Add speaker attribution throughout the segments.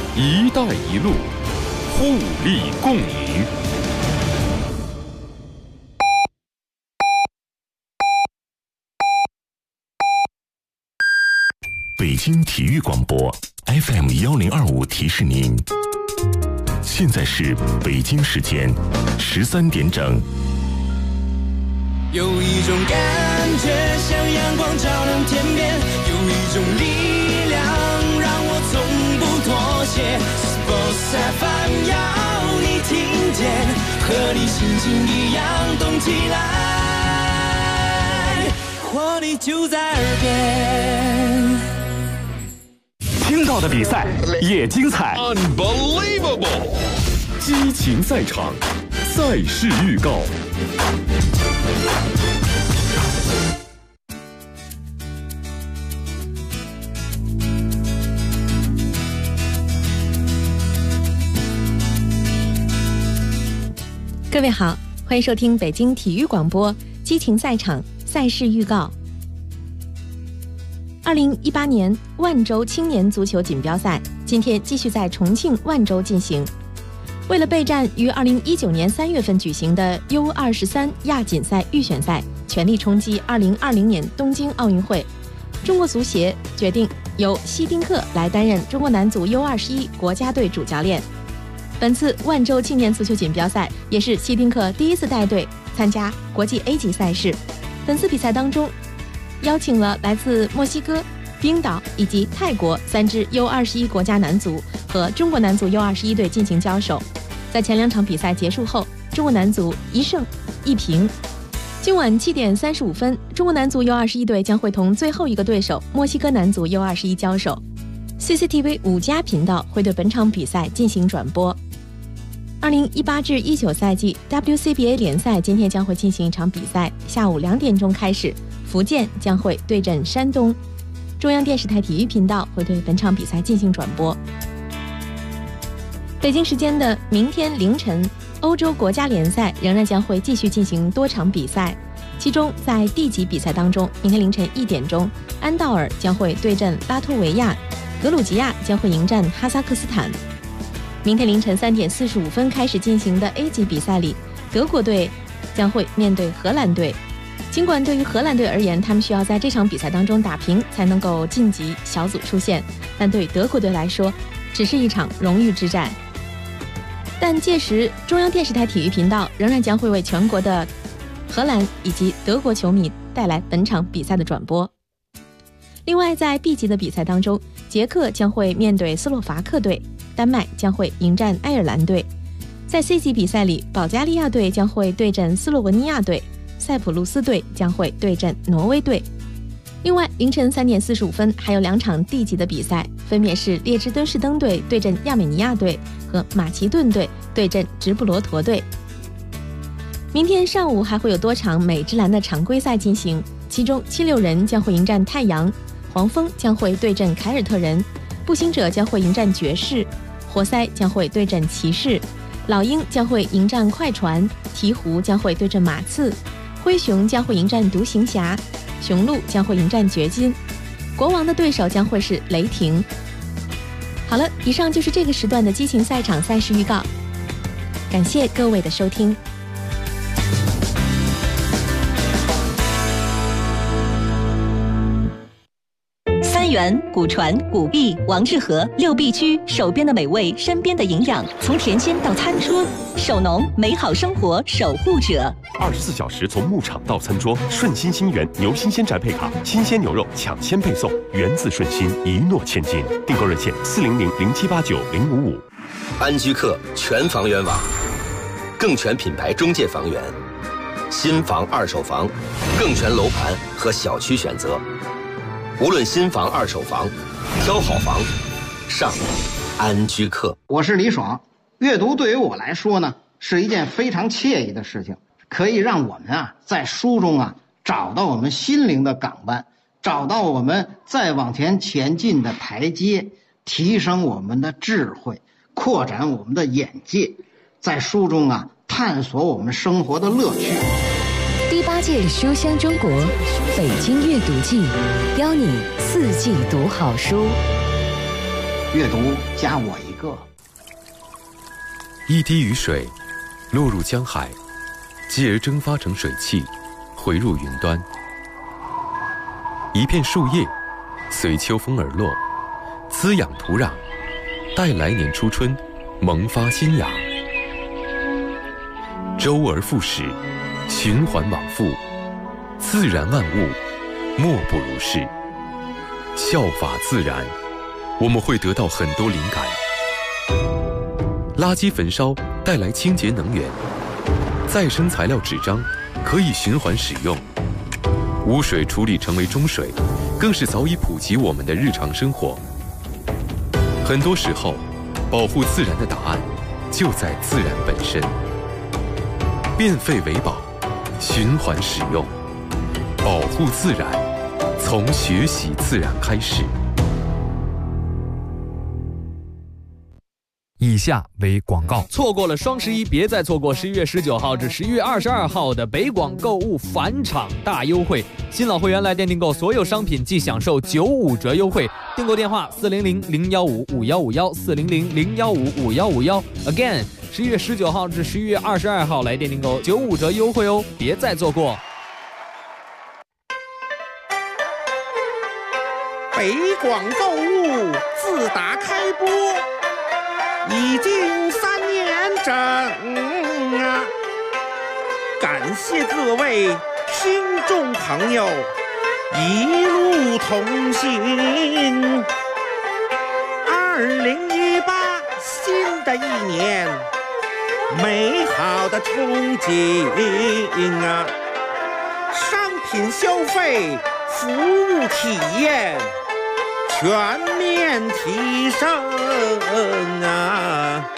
Speaker 1: 一带一路，互利共赢。
Speaker 2: 北京体育广播 FM1025提示您，现在是北京时间13点整。
Speaker 3: 有一种感觉像阳光照亮天边，有一种力量让我从不妥协。Sports FM 要你听见，和你心情一样动起来，活力就在耳边。
Speaker 4: 听到的比赛也精彩
Speaker 1: Unbelievable！ 激情赛场，赛事预告。
Speaker 5: 各位好，欢迎收听北京体育广播激情赛场赛事预告。2018年万州青年足球锦标赛今天继续在重庆万州进行。为了备战于2019年3月份举行的 U23 亚锦赛预选赛，全力冲击2020年东京奥运会，中国足协决定由希丁克来担任中国男足 U21 国家队主教练。本次万州青年足球锦标赛也是希丁克第一次带队参加国际 A 级赛事。本次比赛当中，邀请了来自墨西哥、冰岛以及泰国3支 U21 国家男足和中国男足 U21 队进行交手。在前2场比赛结束后，中国男足1胜1平。今晚7点35分，中国男足 U21 队将会同最后一个对手墨西哥男足 U21 交手。CCTV 5+频道会对本场比赛进行转播。2018至19赛季 WCBA 联赛今天将会进行一场比赛，下午2点钟开始，福建将会对阵山东。中央电视台体育频道会对本场比赛进行转播。北京时间的明天凌晨，欧洲国家联赛仍然将会继续进行多场比赛，其中在 D 级比赛当中，明天凌晨1点钟，安道尔将会对阵拉脱维亚，格鲁吉亚将会迎战哈萨克斯坦。明天凌晨3点45分开始进行的 A 级比赛里，德国队将会面对荷兰队。尽管对于荷兰队而言，他们需要在这场比赛当中打平才能够晋级小组出线，但对德国队来说只是一场荣誉之战。但届时中央电视台体育频道仍然将会为全国的荷兰以及德国球迷带来本场比赛的转播。另外在 B 级的比赛当中，捷克将会面对斯洛伐克队，丹麦将会迎战爱尔兰队。在 C 级比赛里，保加利亚队将会对阵斯洛文尼亚队，塞浦路斯队将会对阵挪威队。另外凌晨3点45分还有2场 D 级的比赛，分别是列支敦士登队对阵亚美尼亚队和马其顿队对阵直布罗陀队。明天上午还会有多场美职篮的常规赛进行，其中76人将会迎战太阳，黄蜂将会对阵凯尔特人，步行者将会迎战爵士，活塞将会对阵骑士，老鹰将会迎战快船，鹈鹕将会对阵马刺，灰熊将会迎战独行侠，雄鹿将会迎战掘金，国王的对手将会是雷霆。好了，以上就是这个时段的激情赛场赛事预告，感谢各位的收听。
Speaker 6: 三元、古传、古币、王致和6必居，手边的美味，身边的营养，从甜心到餐桌，守农，美好生活守护者。
Speaker 2: 24小时从牧场到餐桌，顺心新源牛新鲜宅配卡，新鲜牛肉抢先配送，源自顺心，一诺千金。订购热线400-0789-055。
Speaker 7: 安居客全房源网，更全品牌中介房源，新房、二手房，更全楼盘和小区选择。无论新房、二手房，挑好房，上安居客。
Speaker 8: 我是李爽。阅读对于我来说呢，是一件非常惬意的事情，可以让我们在书中找到我们心灵的港湾，找到我们再往前前进的台阶，提升我们的智慧，扩展我们的眼界，在书中探索我们生活的乐趣。
Speaker 9: 第8届书香中国北京阅读季，邀你4季读好书。
Speaker 8: 阅读加我一个。
Speaker 10: 个。
Speaker 11: 一滴雨水落入江海，继而蒸发成水汽，回入云端。一片树叶随秋风而落，滋养土壤，待来年初春萌发新芽。周而复始，循环往复，自然万物莫不如是。效法自然，我们会得到很多灵感。垃圾焚烧带来清洁能源，再生材料纸张可以循环使用，污水处理成为中水，更是早已普及我们的日常生活。很多时候，保护自然的答案就在自然本身。变废为宝，循环使用，保护自然，从学习自然开始。
Speaker 4: 以下为广告。
Speaker 12: 错过了双11，别再错过11月19号至11月22号的北广购物返场大优惠。新老会员来店订购所有商品即享受95折优惠。订购电话400-015-5151，400-015-5151。Again， 11月19号至11月22号来店订购95折优惠哦，别再错过。
Speaker 13: 北广购物自打开播已经3年整啊！感谢各位听众朋友一路同行。2018新的一年，美好的憧憬啊！商品消费、服务体验全面提升啊！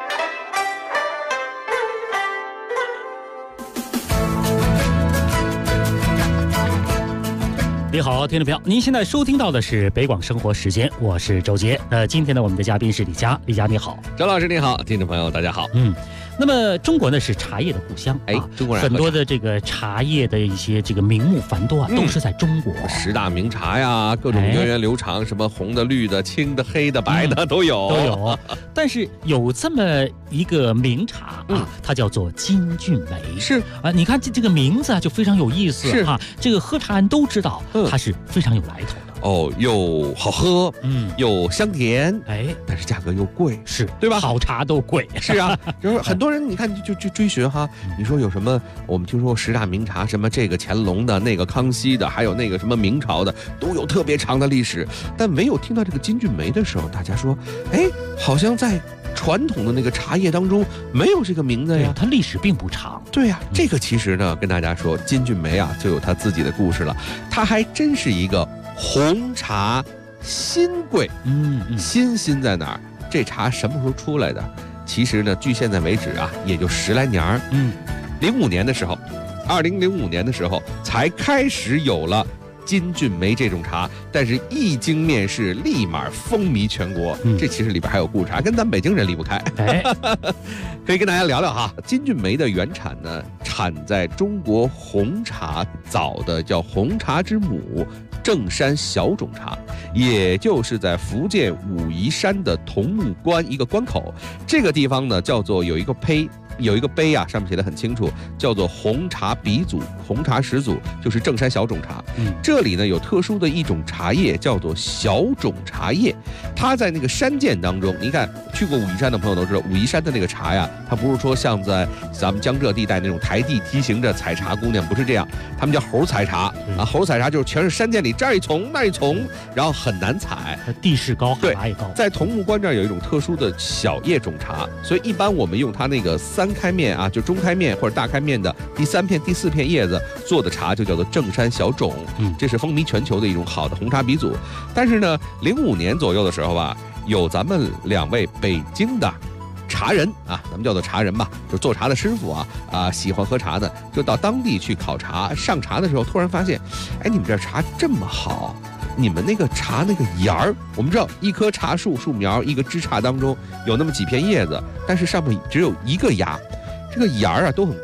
Speaker 14: 你好，听众朋友，您现在收听到的是北广生活时间，我是周杰。今天呢，我们的嘉宾是李佳，李佳你好，
Speaker 15: 周老师你好，听众朋友大家好。
Speaker 14: 那么中国呢是茶叶的故乡，
Speaker 15: 中国人
Speaker 14: 很多的这个茶叶的一些这个名目繁多啊，都是在中国。
Speaker 15: 10大名茶呀，各种源远流长，什么红的、绿的、青的、黑的、白的都有。
Speaker 14: 但是有这么一个名茶啊，它叫做金骏眉。
Speaker 15: 是
Speaker 14: 啊，你看这个名字啊就非常有意思哈。这个喝茶人都知道，它是非常有来头的。
Speaker 15: 又好喝，又香甜，但是价格又贵，
Speaker 14: 是
Speaker 15: 对吧？
Speaker 14: 好茶都贵，
Speaker 15: 是啊，就是很多人你看就追寻哈，你说有什么？我们听说10大名茶，什么这个乾隆的，那个康熙的，还有那个什么明朝的，都有特别长的历史。但没有听到这个金骏眉的时候，大家说，好像在传统的那个茶叶当中没有这个名字呀，
Speaker 14: 它历史并不长。
Speaker 15: 对呀，这个其实呢，跟大家说，金骏眉啊，就有它自己的故事了。它还真是一个红茶新贵，新在哪儿？这茶什么时候出来的？其实呢，距现在为止啊，也就10来年儿。05年的时候，2005年的时候才开始有了金骏眉这种茶，但是一经面世，立马风靡全国。这其实里边还有故事，跟咱北京人离不开。可以跟大家聊聊哈。金骏眉的原产呢，产在中国红茶早的叫红茶之母正山小种茶，也就是在福建武夷山的桐木关一个关口，这个地方呢叫做有一个碑啊，上面写的很清楚，叫做红茶鼻祖、红茶始祖，就是正山小种茶。这里呢有特殊的一种茶叶，叫做小种茶叶。它在那个山涧当中，你看去过武夷山的朋友都知道，武夷山的那个茶呀，它不是说像在咱们江浙地带那种台地梯形着采茶姑娘，不是这样，他们叫猴采茶啊。猴采茶就是全是山涧里这儿一丛那儿一丛，然后很难采，
Speaker 14: 地势高，海拔也高。
Speaker 15: 在桐木关这儿有一种特殊的小叶种茶，所以一般我们用它那个3开面啊，就中开面或者大开面的第3片、第4片叶子做的茶，就叫做正山小种。这是风靡全球的一种好的红茶鼻祖。但是呢，05年左右的时候吧，有咱们2位北京的茶人啊，咱们叫做茶人吧，就是做茶的师傅啊，喜欢喝茶的，就到当地去考察上茶的时候，突然发现，你们这茶这么好，你们那个茶那个芽儿，我们知道一棵茶树树苗一个枝杈当中有那么几片叶子，但是上面只有一个芽，这个芽儿啊都很贵，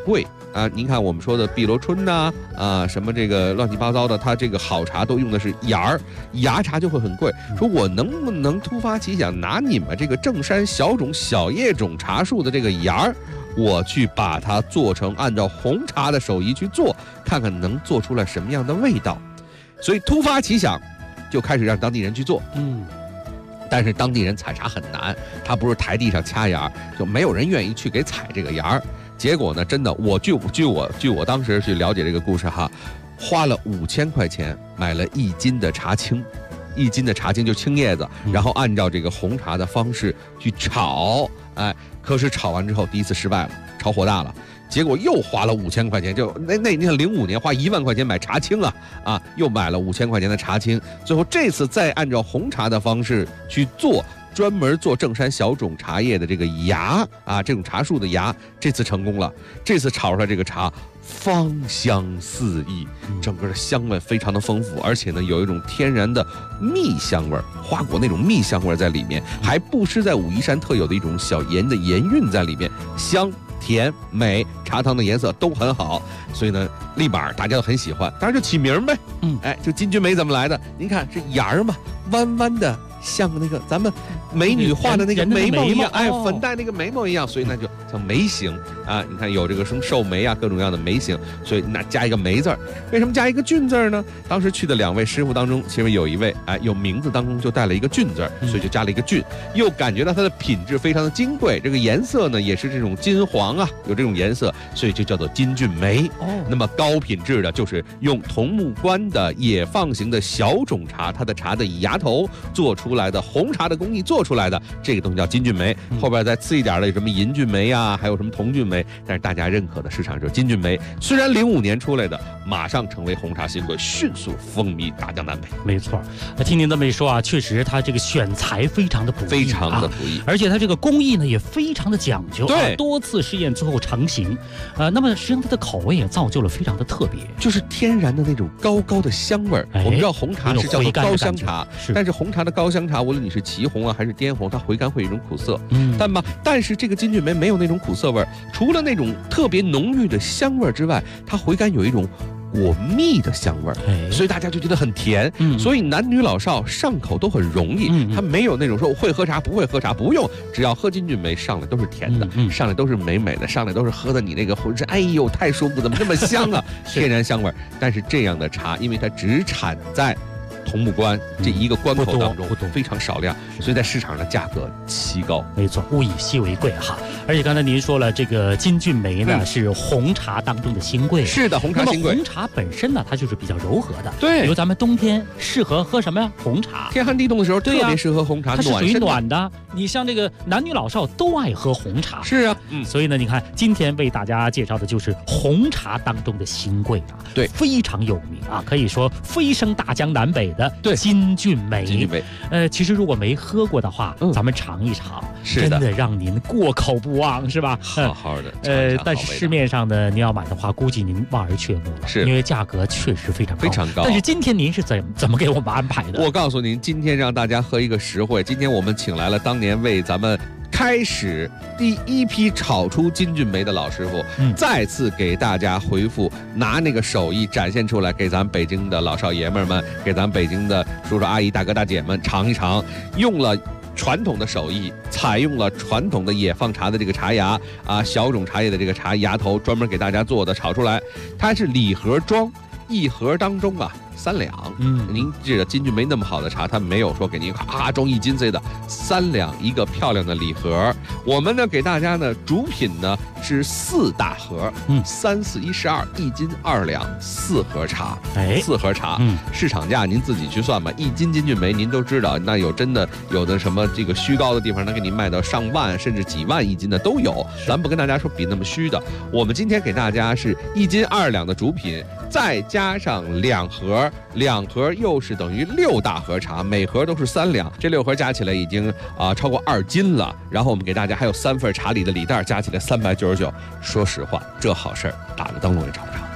Speaker 15: 啊，您看我们说的碧螺春呐，什么这个乱七八糟的，它这个好茶都用的是芽茶就会很贵。说我能不能突发奇想，拿你们这个正山小种小叶种茶树的这个芽，我去把它做成按照红茶的手艺去做，看看能做出来什么样的味道。所以突发奇想，就开始让当地人去做。但是当地人采茶很难，他不是台地上掐芽，就没有人愿意去给采这个芽。结果呢，真的，据我当时去了解这个故事哈，花了5000块钱买了1斤的茶青，1斤的茶青就青叶子，然后按照这个红茶的方式去炒，可是炒完之后第一次失败了，炒火大了。结果又花了5000块钱，就你看05年花1万块钱买茶青又买了5000块钱的茶青，最后这次再按照红茶的方式去做，专门做正山小种茶叶的这个芽这种茶树的芽，这次成功了，这次炒出来这个茶芳香四溢，整个的香味非常的丰富，而且呢有一种天然的蜜香味，花果那种蜜香味在里面，还不失在武夷山特有的一种小盐的盐韵在里面，香甜美，茶汤的颜色都很好，所以呢立马大家都很喜欢，当然就起名呗。就金骏眉怎么来的？您看这芽儿嘛，弯弯的，像那个咱们美女画的那个眉毛一样，粉黛那个眉毛一样，所以那就像眉形你看有这个什么寿眉各种各样的眉形，所以那加一个眉字儿。为什么加一个骏字儿呢？当时去的2位师傅当中，其实有一位有名字当中就带了一个骏字儿，所以就加了一个骏，又感觉到它的品质非常的金贵，这个颜色呢也是这种金黄有这种颜色，所以就叫做金骏眉。那么高品质的就是用桐木关的野放型的小种茶，它的茶的芽头做出来的红茶的工艺做出来的这个东西叫金骏眉。后边再次一点的有什么银骏眉还有什么铜骏眉，但是大家认可的市场就是金骏眉。虽然05年出来的，马上成为红茶新贵，迅速风靡大江南北。
Speaker 14: 没错，听您这么一说确实它这个选材非常的不易，
Speaker 15: 非常的不易，
Speaker 14: 而且它这个工艺呢也非常的讲究，
Speaker 15: 对，
Speaker 14: 多次试验最后成型。那么实际上它的口味也造就了非常的特别，
Speaker 15: 就是天然的那种高高的香味儿。我们知道红茶是叫做高香茶，但是红茶的高香茶，无论你是祁红还是滇红，它回甘会有一种苦涩。但是这个金骏眉没有那种苦涩味儿，除了那种特别浓郁的香味之外，它回甘有一种果蜜的香味儿，所以大家就觉得很甜。所以男女老少上口都很容易。它没有那种说会喝茶不会喝茶，不用，只要喝金骏眉上来都是甜的，上来都是美美的，上来都是喝的你那个浑身哎呦太舒服，怎么这么香天然香味儿。但是这样的茶，因为它只产在桐木关这一个关口当中，非常少量，所以在市场上价格奇高。
Speaker 14: 没错，物以稀为贵而且刚才您说了，这个金骏眉呢是红茶当中的新贵。
Speaker 15: 是的，红茶新贵。
Speaker 14: 红茶本身呢，它就是比较柔和的。
Speaker 15: 对，
Speaker 14: 比如咱们冬天适合喝什么呀？红茶。
Speaker 15: 天寒地冻的时候，特别适合红茶，
Speaker 14: 它是属于暖的。你像这个男女老少都爱喝红茶。
Speaker 15: 是啊，
Speaker 14: 所以呢，你看今天为大家介绍的就是红茶当中的新贵
Speaker 15: 对，
Speaker 14: 非常有名可以说飞升大江南北的金骏眉。
Speaker 15: 金骏眉，
Speaker 14: 其实如果没喝过的话，咱们尝一尝，
Speaker 15: 真
Speaker 14: 的让您过口不忘，是吧？
Speaker 15: 好好的。
Speaker 14: 但是市面上的您要买的话，估计您望而却步了，因为价格确实非常高。但是今天您是怎么给我们安排的？
Speaker 15: 我告诉您，今天让大家喝一个实惠。今天我们请来了当年为咱们开始第一批炒出金骏眉的老师傅，再次给大家回复，拿那个手艺展现出来，给咱北京的老少爷们们，给咱北京的叔叔阿姨大哥大姐们尝一尝，用了传统的手艺，采用了传统的野放茶的这个茶芽小种茶叶的这个茶芽头，专门给大家做的，炒出来，它是礼盒装，一盒当中3两。您记得金骏眉那么好的茶，它没有说给您装1斤似的，3两一个漂亮的礼盒。我们呢给大家呢主品呢是4大盒，3、4、1、12，1斤2两，4盒茶，4盒茶，市场价您自己去算吧。1斤金骏眉您都知道，那有真的有的什么这个虚高的地方，能给你卖到上万甚至几万1斤的都有。咱不跟大家说比那么虚的，我们今天给大家是1斤2两的主品，再加上2盒又是等于6大盒茶，每盒都是3两，这6盒加起来已经超过2斤了。然后我们给大家还有3份茶礼的礼袋，加起来399。说实话，这好事儿打个灯笼也找不着。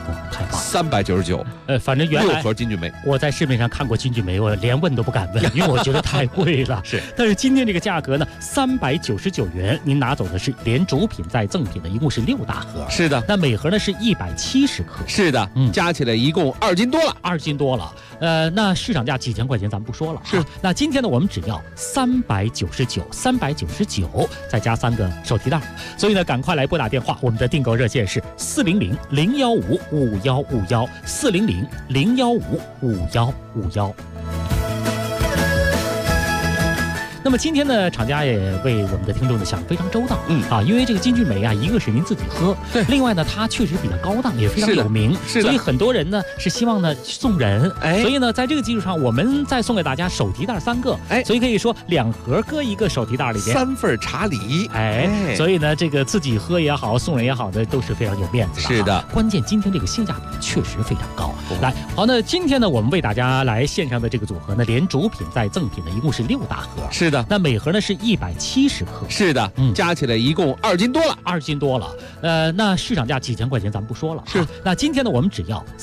Speaker 14: 太棒
Speaker 15: ，399。
Speaker 14: 反正原来
Speaker 15: 6盒金骏眉，
Speaker 14: 我在市面上看过金骏眉，我连问都不敢问，因为我觉得太贵了。
Speaker 15: 是，
Speaker 14: 但是今天这个价格呢，399元，您拿走的是连主品带赠品的，一共是6大盒。
Speaker 15: 是的，
Speaker 14: 那每盒呢是170克。
Speaker 15: 是的，加起来一共2斤多了
Speaker 14: ，2斤多了。那市场价几千块钱咱们不说了。
Speaker 15: 是，
Speaker 14: 那今天呢我们只要399，再加3个手提袋。所以呢，赶快来拨打电话，我们的订购热线是400-015-5151，400-015-5151。那么今天呢，厂家也为我们的听众呢想非常周到，因为这个金骏眉啊，一个是您自己喝，
Speaker 15: 对，
Speaker 14: 另外呢，它确实比较高档，也非常有名，所以很多人呢是希望呢送人，所以呢，在这个基础上，我们再送给大家手提袋3个，所以可以说2盒搁一个手提袋里边
Speaker 15: ，3份茶礼，
Speaker 14: 所以呢，这个自己喝也好，送人也好的，都是非常有面子的。
Speaker 15: 是的，
Speaker 14: 关键今天这个性价比确实非常高。来，好，那今天呢，我们为大家来线上的这个组合呢，连主品带赠品的，一共是6大盒。
Speaker 15: 是的，
Speaker 14: 那每盒呢是170克。
Speaker 15: 是的，加起来一共2斤多了
Speaker 14: ，2斤多了。那市场价几千块钱咱们不说了。
Speaker 15: 是，
Speaker 14: 那今天呢，我们只要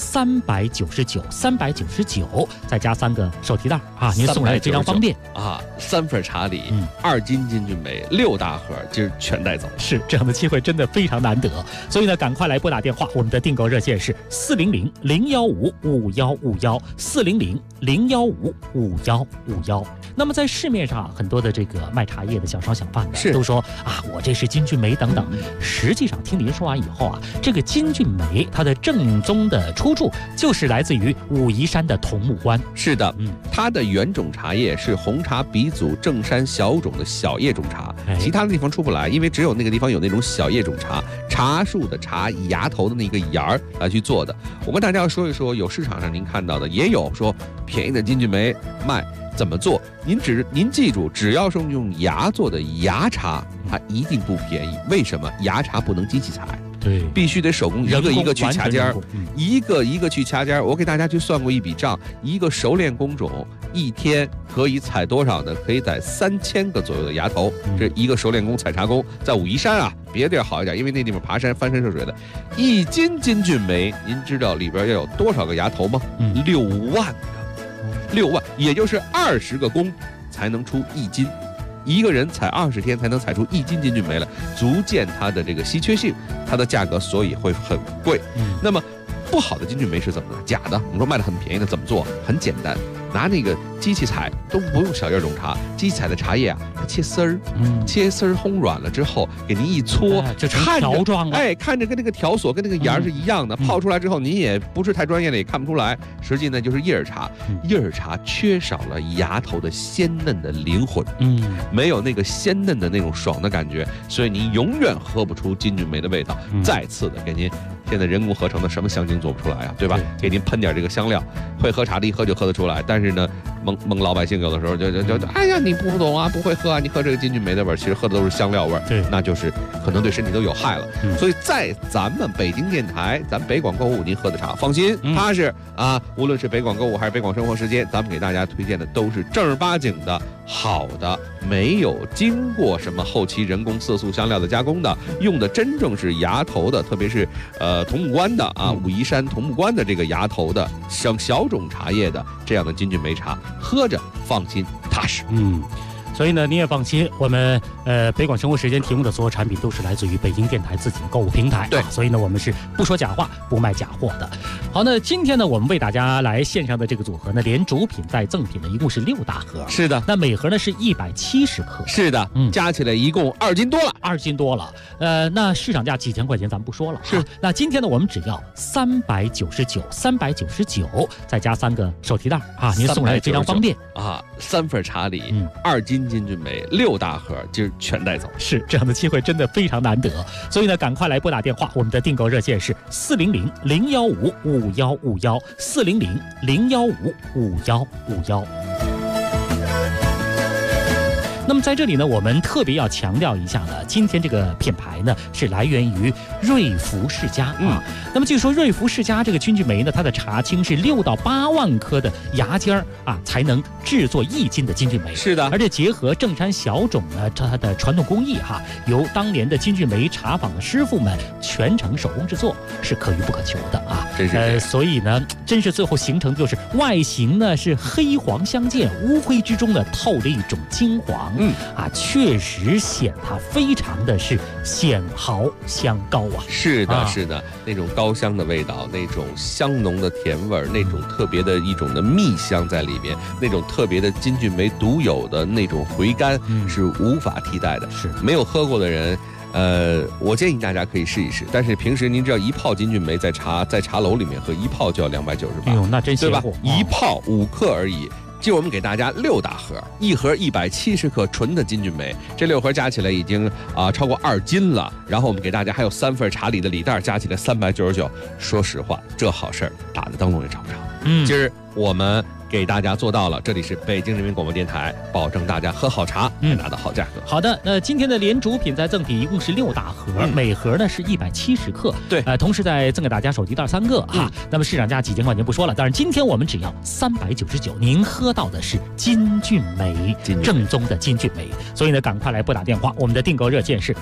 Speaker 14: 399，再加3个手提袋啊，您送来非常方便
Speaker 15: 啊。3份茶礼，2斤金骏眉，6大盒，今儿全带走。
Speaker 14: 是，这样的机会真的非常难得，所以呢，赶快来拨打电话，我们的订购热线是400-015-5151，400-015-5151。那么在市面上很多的这个卖茶叶的小商小贩的都说啊，我这是金骏眉等等。实际上听您说完以后啊，这个金骏眉它的正宗的出处就是来自于武夷山的桐木关。
Speaker 15: 是的，它的原种茶叶是红茶鼻祖正山小种的小叶种茶，其他的地方出不来，因为只有那个地方有那种小叶种茶，茶树的茶以芽头的那个芽儿来去做的。我跟大家要说一说，有市场上您看到的，也有说便宜的金骏眉卖。怎么做？您记住，只要是用芽做的芽茶，它一定不便宜。为什么？芽茶不能机器采，
Speaker 14: 对，
Speaker 15: 必须得手工一个一个去掐尖儿，一个一个去掐尖儿。我给大家去算过一笔账，一个熟练工种一天可以采多少呢？可以采3000个左右的芽头。这一个熟练工采茶工，在武夷山啊，别的地儿好一点，因为那地方爬山翻山涉水的。1斤金骏眉，您知道里边要有多少个芽头吗？6万个。6万，也就是20个工才能出1斤，一个人采20天才能采出1斤金骏眉来，足见它的这个稀缺性，它的价格所以会很贵。那么不好的金骏眉是怎么呢？假的，我们说卖的很便宜的怎么做？很简单，拿那个机器采，都不用小叶种茶，机器采的茶叶啊，它切丝儿，切丝儿烘软了之后，给您一搓，
Speaker 14: 就成条状了。
Speaker 15: 看着跟那个条索跟那个芽是一样的，泡出来之后，您也不是太专业的，也看不出来，实际呢就是叶儿茶。叶儿茶缺少了芽头的鲜嫩的灵魂，没有那个鲜嫩的那种爽的感觉，所以您永远喝不出金骏眉的味道。再次的给您。现在人工合成的什么香精做不出来啊，对吧？给您喷点这个香料，会喝茶的一喝就喝得出来。但是呢，蒙老百姓有的时候就哎呀，你不懂啊，不会喝啊，你喝这个金骏眉的味儿，其实喝的都是香料味儿，
Speaker 14: 对，
Speaker 15: 那就是可能对身体都有害了。所以在咱们北京电台，咱北广购物您喝的茶，放心，踏实啊。无论是北广购物还是北广生活时间，咱们给大家推荐的都是正儿八经的好的，没有经过什么后期人工色素香料的加工的，用的真正是芽头的，特别是桐木关的啊，武夷山桐木关的这个芽头的小种茶叶的这样的金骏眉茶，喝着放心踏实。
Speaker 14: 所以呢，您也放心，我们北广生活时间提供的所有产品都是来自于北京电台自己的购物平台。
Speaker 15: 对，
Speaker 14: 所以呢，我们是不说假话，不卖假货的。好，那今天呢，我们为大家来线上的这个组合呢，连主品带赠品的，一共是6大盒。
Speaker 15: 是的，
Speaker 14: 那每盒呢是170克。
Speaker 15: 是的，加起来一共2斤多了
Speaker 14: ，2斤多了。那市场价几千块钱咱们不说了。
Speaker 15: 是，
Speaker 14: 那今天呢，我们只要399，再加3个手提袋啊，您送来非常方便
Speaker 15: 啊。3份茶礼，2斤金骏眉，6大盒，今儿全带走。
Speaker 14: 是，这样的机会真的非常难得，所以呢，赶快来拨打电话，我们的订购热线是400-015-5151，400-015-5151。 那么在这里呢，我们特别要强调一下呢，今天这个品牌呢是来源于瑞福世家啊。那么据说瑞福世家这个金骏眉呢，它的茶青是6到8万颗的芽尖啊，才能制作1斤的金骏眉。
Speaker 15: 是的，
Speaker 14: 而且结合正山小种呢，它的传统工艺由当年的金骏眉茶坊的师傅们全程手工制作，是可遇不可求的啊。
Speaker 15: 真是
Speaker 14: 所以呢，真是最后形成就是外形呢是黑黄相间，乌灰之中呢透着一种金黄，确实显它非常的是显豪香高啊。
Speaker 15: 是的，是的，那种高香的味道，那种香浓的甜味儿，那种特别的一种的蜜香在里边，那种特别的金骏眉独有的那种回甘，是无法替代的。
Speaker 14: 是
Speaker 15: 没有喝过的人。我建议大家可以试一试，但是平时您知道一泡金骏眉在茶楼里面喝一泡就要298，
Speaker 14: 哎呦，那真
Speaker 15: 对吧？一泡5克而已。就我们给大家6大盒，一盒170克纯的金骏眉，这6盒加起来已经超过2斤了。然后我们给大家还有3份茶礼的礼袋，加起来399。说实话，这好事儿打的灯笼也找不着。今儿我们给大家做到了，这里是北京人民广播电台，保证大家喝好茶，拿到好价格。
Speaker 14: 好的，那今天的连主品在赠品一共是6大盒，每盒呢是170克。
Speaker 15: 对，
Speaker 14: 同时再赠给大家手机袋3个那么市场价几千块钱不说了，但是今天我们只要399，您喝到的是金骏眉，正宗的金骏眉。所以呢，赶快来拨打电话，我们的订购热线是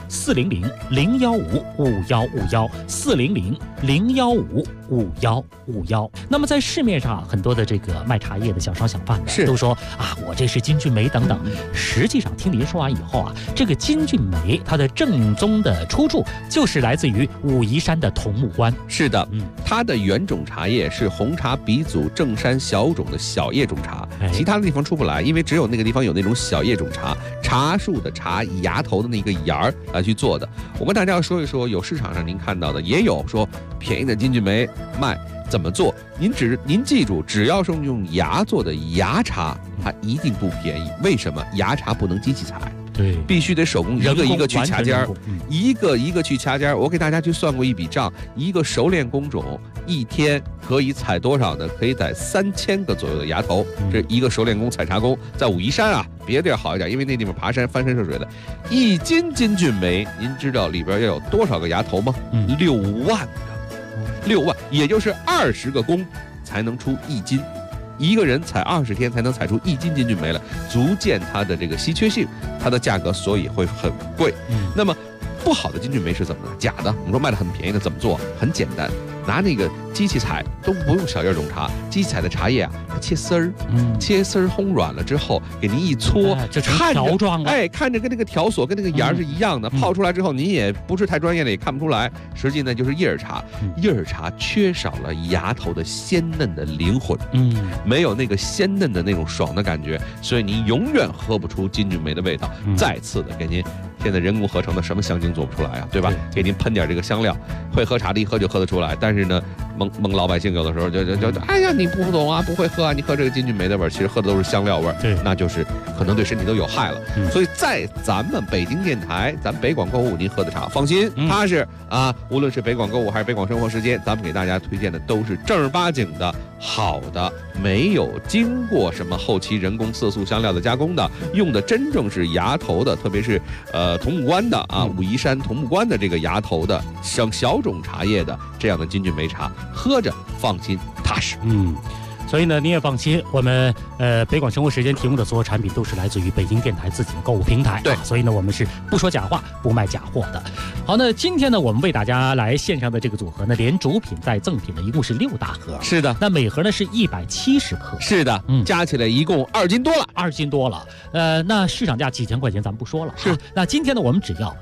Speaker 14: 400-015-5151，400-015-5151。那么在市面上很多的这个卖茶叶的小商小贩呢，都说我这是金骏眉等等。实际上听您说完以后这个金骏眉它的正宗的出处就是来自于武夷山的桐木关。
Speaker 15: 是的，它的原种茶叶是红茶鼻祖正山小种的小叶种茶，其他的地方出不来，因为只有那个地方有那种小叶种茶，茶树的茶以芽头的那个芽儿来去做的。我跟大家要说一说，有市场上您看到的也有说便宜的金骏眉卖。怎么做？您记住，只要是用芽做的芽茶，它一定不便宜。为什么？芽茶不能机器采，
Speaker 14: 对，
Speaker 15: 必须得手工一个一个去掐尖儿，一个一个去掐尖儿。我给大家去算过一笔账，一个熟练工种一天可以采多少呢？可以采3000个左右的芽头。这一个熟练工采茶工，在武夷山别的地儿好一点，因为那地方爬山翻山涉水的。1斤金骏眉，您知道里边要有多少个芽头吗？6万个。6万，也就是20个工才能出1斤，一个人采20天才能采出1斤金骏眉来，足见它的这个稀缺性，它的价格所以会很贵。那么不好的金骏眉是怎么呢？假的，我们说卖的很便宜的怎么做？很简单，拿那个机器采，都不用小叶种茶，机器采的茶叶它切丝儿，切丝儿烘软了之后，给您一搓，
Speaker 14: 这成条状了。
Speaker 15: 看着跟那个条索跟那个芽是一样的，泡出来之后您也不是太专业的，也看不出来，实际呢就是叶儿茶。叶儿茶缺少了芽头的鲜嫩的灵魂，没有那个鲜嫩的那种爽的感觉，所以您永远喝不出金骏眉的味道。再次的给您。现在人工合成的什么香精做不出来对吧？给您喷点这个香料，会喝茶的一喝就喝得出来。但是呢，蒙老百姓有的时候就哎呀，你不懂不会喝你喝这个金骏眉的味儿，其实喝的都是香料味儿，那就是可能对身体都有害了。所以在咱们北京电台，咱北广购物您喝的茶，放心，它是无论是北广购物还是北广生活时间，咱们给大家推荐的都是正儿八经的好的，没有经过什么后期人工色素香料的加工的，用的真正是芽头的，特别是桐木关的武夷山桐木关的这个芽头的小种茶叶的这样的金骏眉茶，喝着放心踏实。
Speaker 14: 所以呢，你也放心，我们北广生活时间提供的所有产品都是来自于北京电台自己的购物平台。
Speaker 15: 对，
Speaker 14: 所以呢，我们是不说假话，不卖假货的。好，那今天呢，我们为大家来线上的这个组合呢，连主品带赠品呢，一共是6大盒。
Speaker 15: 是的，
Speaker 14: 那每盒呢是170克。
Speaker 15: 是的，加起来一共2斤多了
Speaker 14: ，2斤多了。那市场价几千块钱咱们不说了。
Speaker 15: 是，
Speaker 14: 那今天呢，我们只要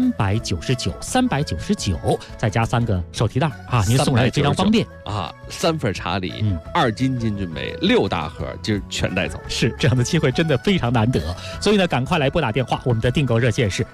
Speaker 14: 399，再加3个手提袋您送来也非常方便
Speaker 15: 3份茶礼，2斤金骏眉，6大盒，今儿全带走。
Speaker 14: 是，这样的机会真的非常难得，所以呢，赶快来拨打电话，我们的订购热线是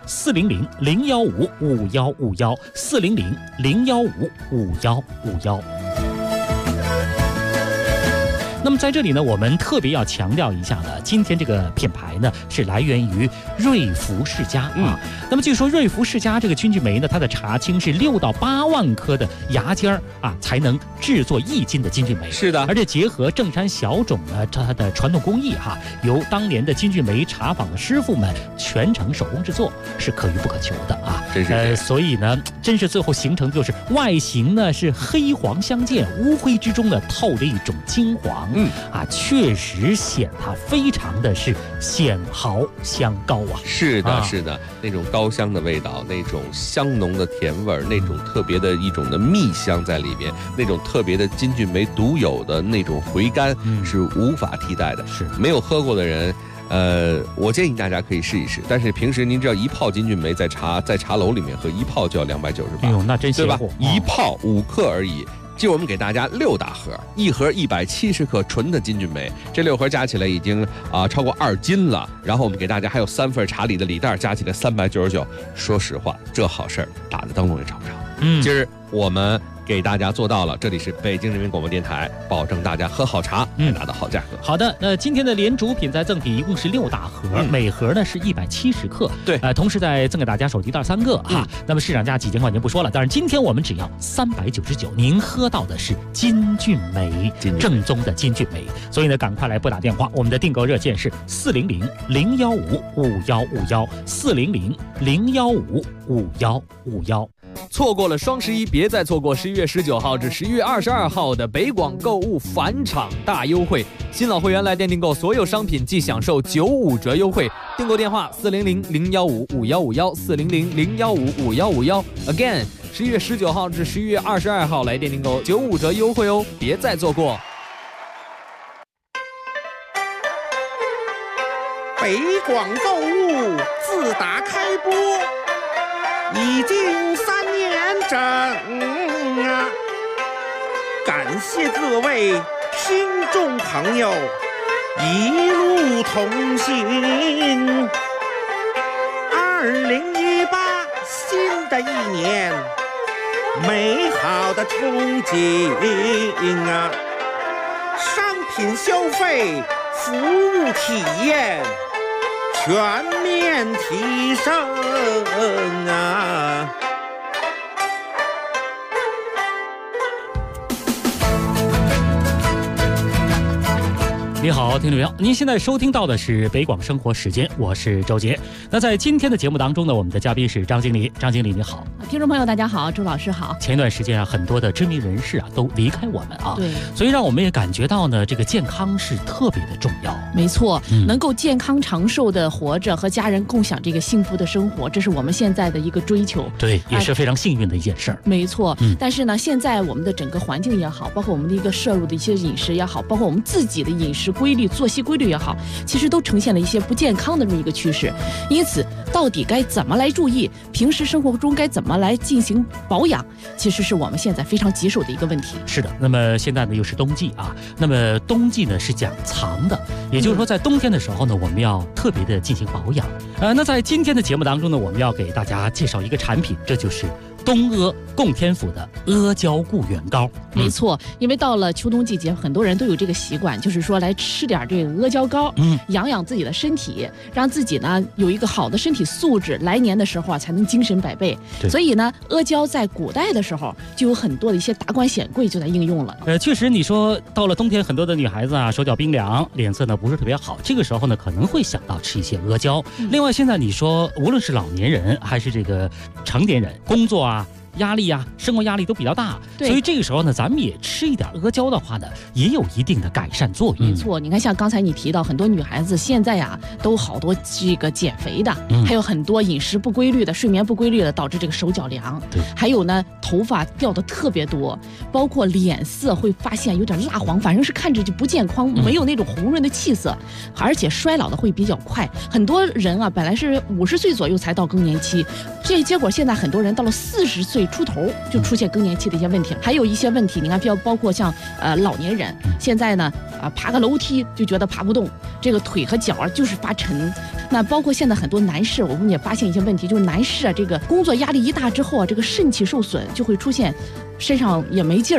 Speaker 14: 400-015-5151，400-015-5151。 那么在这里呢，我们特别要强调一下呢，今天这个品牌呢是来源于瑞福世家啊。那么据说瑞福世家这个金骏眉呢，它的茶青是6到8万颗的芽尖啊，才能制作1斤的金骏眉。
Speaker 15: 是的，
Speaker 14: 而且结合正山小种呢，它的传统工艺由当年的金骏眉茶坊的师傅们全程手工制作，是可遇不可求的啊。
Speaker 15: 真是
Speaker 14: 所以呢，真是最后形成就是外形呢是黑黄相间，乌灰之中呢透着一种金黄，确实显它非常的是显豪香高啊。
Speaker 15: 是的，是的，那种高香的味道，那种香浓的甜味儿，那种特别的一种的蜜香在里面，那种特别的金骏眉独有的那种回甘，是无法替代的。
Speaker 14: 是
Speaker 15: 没有喝过的人。我建议大家可以试一试，但是平时您知道一泡金骏眉在茶楼里面喝一泡就要298，
Speaker 14: 哎呦，那真
Speaker 15: 对吧？一泡5克而已。今儿我们给大家6大盒，一盒170克纯的金骏眉，这6盒加起来已经超过2斤了。然后我们给大家还有3份茶礼的礼袋，加起来399。说实话，这好事儿打的灯笼也找不着。今儿我们给大家做到了，这里是北京人民广播电台，保证大家喝好茶，拿到好价格。
Speaker 14: 好的，那今天的连主品再赠品一共是6大盒，每盒呢是170克。
Speaker 15: 对，
Speaker 14: 同时再赠给大小手提袋3个那么市场价几千块钱不说了，但是今天我们只要399，您喝到的是金骏眉，正宗的金骏眉。所以呢，赶快来拨打电话，我们的订购热线是400-015-5151，400-015-5151。
Speaker 12: 错过了双11，别再错过11月19号至11月22号的北广购物返场大优惠。新老会员来店订购所有商品即享受95折优惠。订购电话400-015-5151，400-015-5151。Again， 11月19号至11月22号来店订购95折优惠哦，别再错过。
Speaker 13: 北广购物自打开播已经3年整感谢各位听众朋友一路同行。2018新的一年，美好的憧憬商品消费，服务体验全面提升
Speaker 14: 你好，听众朋友，您现在收听到的是北广生活时间，我是周杰。那在今天的节目当中呢，我们的嘉宾是张经理。张经理你好。
Speaker 5: 听众朋友大家好，周老师好。
Speaker 14: 前一段时间很多的知名人士都离开我们
Speaker 5: 对，
Speaker 14: 所以让我们也感觉到呢，这个健康是特别的重要。
Speaker 5: 没错，能够健康长寿的活着，和家人共享这个幸福的生活，这是我们现在的一个追求。
Speaker 14: 对，也是非常幸运的一件事儿。
Speaker 5: 没错，但是呢，现在我们的整个环境也好，包括我们的一个摄入的一些饮食也好，包括我们自己的饮食规律、作息规律也好，其实都呈现了一些不健康的这么一个趋势。因此，到底该怎么来注意？平时生活中该怎么来进行保养？其实是我们现在非常棘手的一个问题。
Speaker 14: 是的，那么现在呢又是冬季那么冬季呢是讲藏的，也就是说在冬天的时候呢，我们要特别的进行保养。那在今天的节目当中呢，我们要给大家介绍一个产品，这就是东阿供天府的阿胶固元膏。
Speaker 5: 没错，因为到了秋冬季节，很多人都有这个习惯，就是说来吃点这个阿胶膏，养养自己的身体，让自己呢有一个好的身体素质，来年的时候才能精神百倍。所以呢，阿胶在古代的时候就有很多的一些达官显贵就在应用了。
Speaker 14: 确实，你说到了冬天，很多的女孩子手脚冰凉，脸色呢不是特别好，这个时候呢可能会想到吃一些阿胶。另外，现在你说无论是老年人还是这个成年人，工作压力生活压力都比较大，所以这个时候呢，咱们也吃一点阿胶的话呢，也有一定的改善作用。
Speaker 5: 没错，你看像刚才你提到，很多女孩子现在都好多这个减肥的，还有很多饮食不规律的、睡眠不规律的，导致这个手脚凉。
Speaker 14: 对，
Speaker 5: 还有呢，头发掉的特别多，包括脸色会发现有点蜡黄，反正是看着就不健康，没有那种红润的气色，而且衰老的会比较快。很多人本来是50岁左右才到更年期，结果现在很多人到了40岁出头就出现更年期的一些问题，还有一些问题，你看包括像老年人现在呢爬个楼梯就觉得爬不动，这个腿和脚就是发沉。那包括现在很多男士，我们也发现一些问题，就是男士这个工作压力一大之后这个肾气受损，就会出现身上也没劲儿，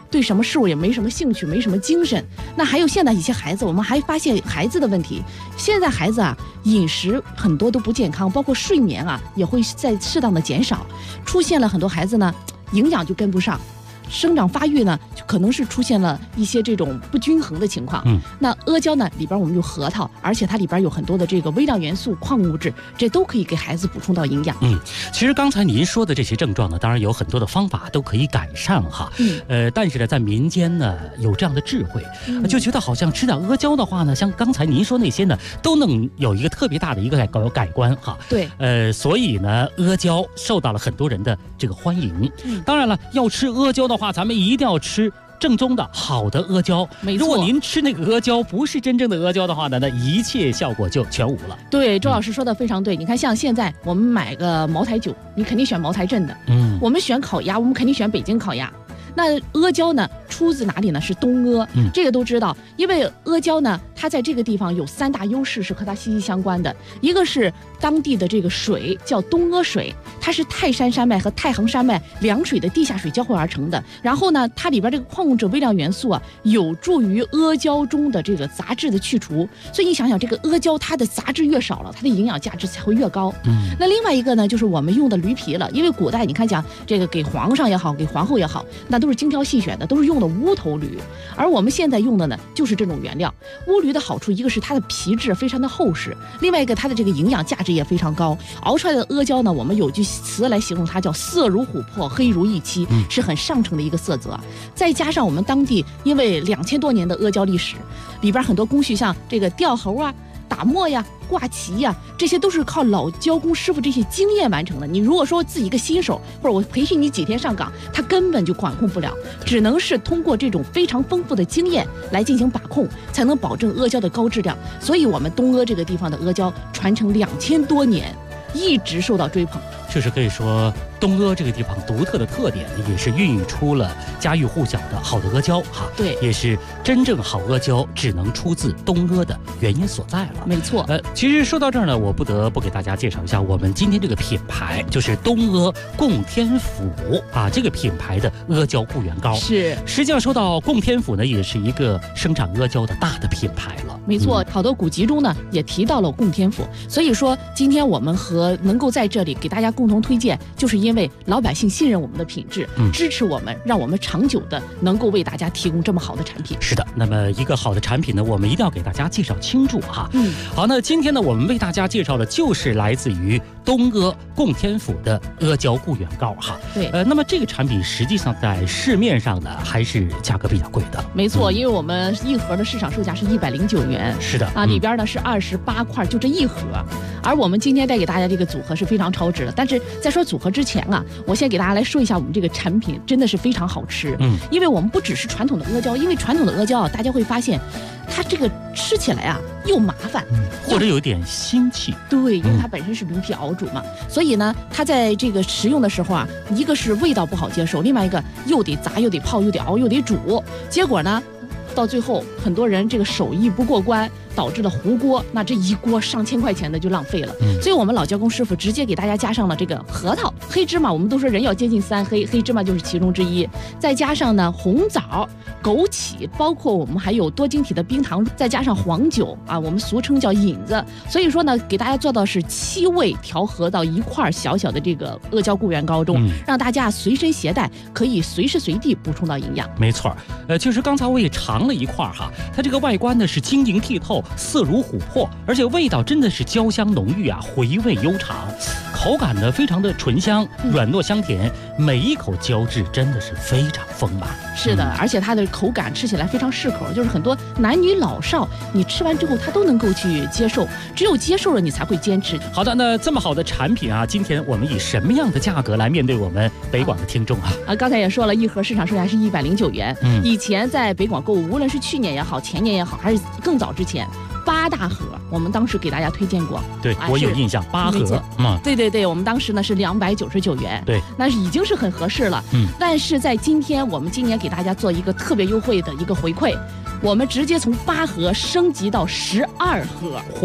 Speaker 10: 对什么事物也没什么兴趣，没什么精神。那还有现在一些孩子，我们还发现孩子的问题，现在孩子啊，饮食很多都不健康，包括睡眠啊也会在适当的减少，出现了很多孩子呢，营养就跟不上。生长发育呢，就可能是出现了一些这种不均衡的情况。那阿胶呢，里边我们有核桃，而且它里边有很多的这个微量元素、矿物质，这都可以给孩子补充到营养。
Speaker 14: 其实刚才您说的这些症状呢，当然有很多的方法都可以改善哈。但是呢，在民间呢有这样的智慧，就觉得好像吃点阿胶的话呢，像刚才您说那些呢，都能有一个特别大的一个改观哈。
Speaker 10: 对，
Speaker 14: 所以呢，阿胶受到了很多人的这个欢迎。当然了，要吃阿胶的话，咱们一定要吃正宗的好的阿胶。
Speaker 10: 没错，
Speaker 14: 如果您吃那个阿胶不是真正的阿胶的话呢，那一切效果就全无了。
Speaker 10: 对，周老师说的非常对。你看，像现在我们买个茅台酒，你肯定选茅台镇的。我们选烤鸭，我们肯定选北京烤鸭。那阿胶呢，出自哪里呢？是东阿，这个都知道。因为阿胶呢，它在这个地方有3大优势是和它息息相关的。一个是当地的这个水叫东阿水，它是泰山山脉和太行山脉2水的地下水交汇而成的。然后呢，它里边这个矿物质微量元素啊，有助于阿胶中的这个杂质的去除。所以你想想，这个阿胶它的杂质越少了，它的营养价值才会越高。那另外一个呢，就是我们用的驴皮了。因为古代你看讲这个给皇上也好，给皇后也好，那都是精挑细选的，都是用的乌头驴。而我们现在用的呢，就是这种原料。乌驴的好处，一个是它的皮质非常的厚实，另外一个它的这个营养价值也非常高。熬出来的阿胶呢，我们有句词来形容它，叫色如琥珀，黑如玉漆，是很上乘的一个色泽。再加上我们当地因为2000多年的阿胶历史，里边很多工序，像这个吊猴啊、打磨呀、挂旗呀，这些都是靠老胶工师傅这些经验完成的。你如果说自己一个新手，或者我培训你几天上岗，他根本就管控不了，只能是通过这种非常丰富的经验来进行把控，才能保证阿胶的高质量。所以我们东阿这个地方的阿胶传承2000多年，一直受到追捧。
Speaker 14: 确实可以说，东阿这个地方独特的特点呢，也是孕育出了家喻户晓的好的阿胶哈。
Speaker 10: 对，
Speaker 14: 也是真正好阿胶只能出自东阿的原因所在了。
Speaker 10: 没错。
Speaker 14: 其实说到这儿呢，我不得不给大家介绍一下我们今天这个品牌，就是东阿供天府啊，这个品牌的阿胶固元膏。
Speaker 10: 是，
Speaker 14: 实际上说到供天府呢，也是一个生产阿胶的大的品牌了。
Speaker 10: 没错，好多古籍中呢也提到了供天府。所以说，今天我们能够在这里给大家共同推荐，就是因为老百姓信任我们的品质，支持我们，让我们长久的能够为大家提供这么好的产品。
Speaker 14: 是的，那么一个好的产品呢，我们一定要给大家介绍清楚哈。好，那今天呢，我们为大家介绍的就是来自于东阿供天府的阿胶固元膏哈。
Speaker 10: 对，
Speaker 14: 那么这个产品实际上在市面上呢，还是价格比较贵的。
Speaker 10: 没错，因为我们一盒的市场售价是109元。
Speaker 14: 是的
Speaker 10: 啊，里边呢是28块，就这一盒。而我们今天带给大家这个组合是非常超值的。但是在说组合之前啊，我先给大家来说一下我们这个产品真的是非常好吃。因为我们不只是传统的阿胶，因为传统的阿胶啊，大家会发现它这个吃起来啊又麻烦，
Speaker 14: 或者有点腥气。
Speaker 10: 对，因为它本身是驴皮熬煮嘛，所以呢，它在这个食用的时候啊，一个是味道不好接受，另外一个又得炸又得泡又得熬又得煮，结果呢，到最后很多人这个手艺不过关，导致了糊锅，那这一锅上千块钱的就浪费了。所以我们老胶工师傅直接给大家加上了这个核桃、黑芝麻，我们都说人要接近3黑，黑芝麻就是其中之一，再加上呢红枣、枸杞，包括我们还有多晶体的冰糖，再加上黄酒啊，我们俗称叫引子。所以说呢，给大家做到是7味调和到一块小小的这个阿胶固元膏中，让大家随身携带，可以随时随地补充到营养。
Speaker 14: 没错，就是刚才我也尝了一块哈，它这个外观呢是晶莹剔透，色如琥珀，而且味道真的是焦香浓郁啊，回味悠长，口感呢非常的醇香，软糯香甜，每一口胶质真的是非常丰满。
Speaker 10: 是的，而且它的口感吃起来非常适口，就是很多男女老少你吃完之后他都能够去接受，只有接受了你才会坚持。
Speaker 14: 好的，那这么好的产品啊，今天我们以什么样的价格来面对我们北广的听众啊？
Speaker 10: 刚才也说了，一盒市场售价是109元。以前在北广购物，无论是去年也好，前年也好，还是更早之前，8大盒，我们当时给大家推荐过。
Speaker 14: 对，我有印象，8盒。
Speaker 10: 对，我们当时呢是299元。
Speaker 14: 对，
Speaker 10: 那是已经是很合适了。但是在今天，我们今年给大家做一个特别优惠的一个回馈，我们直接从8盒升级到12盒。
Speaker 14: 嚯！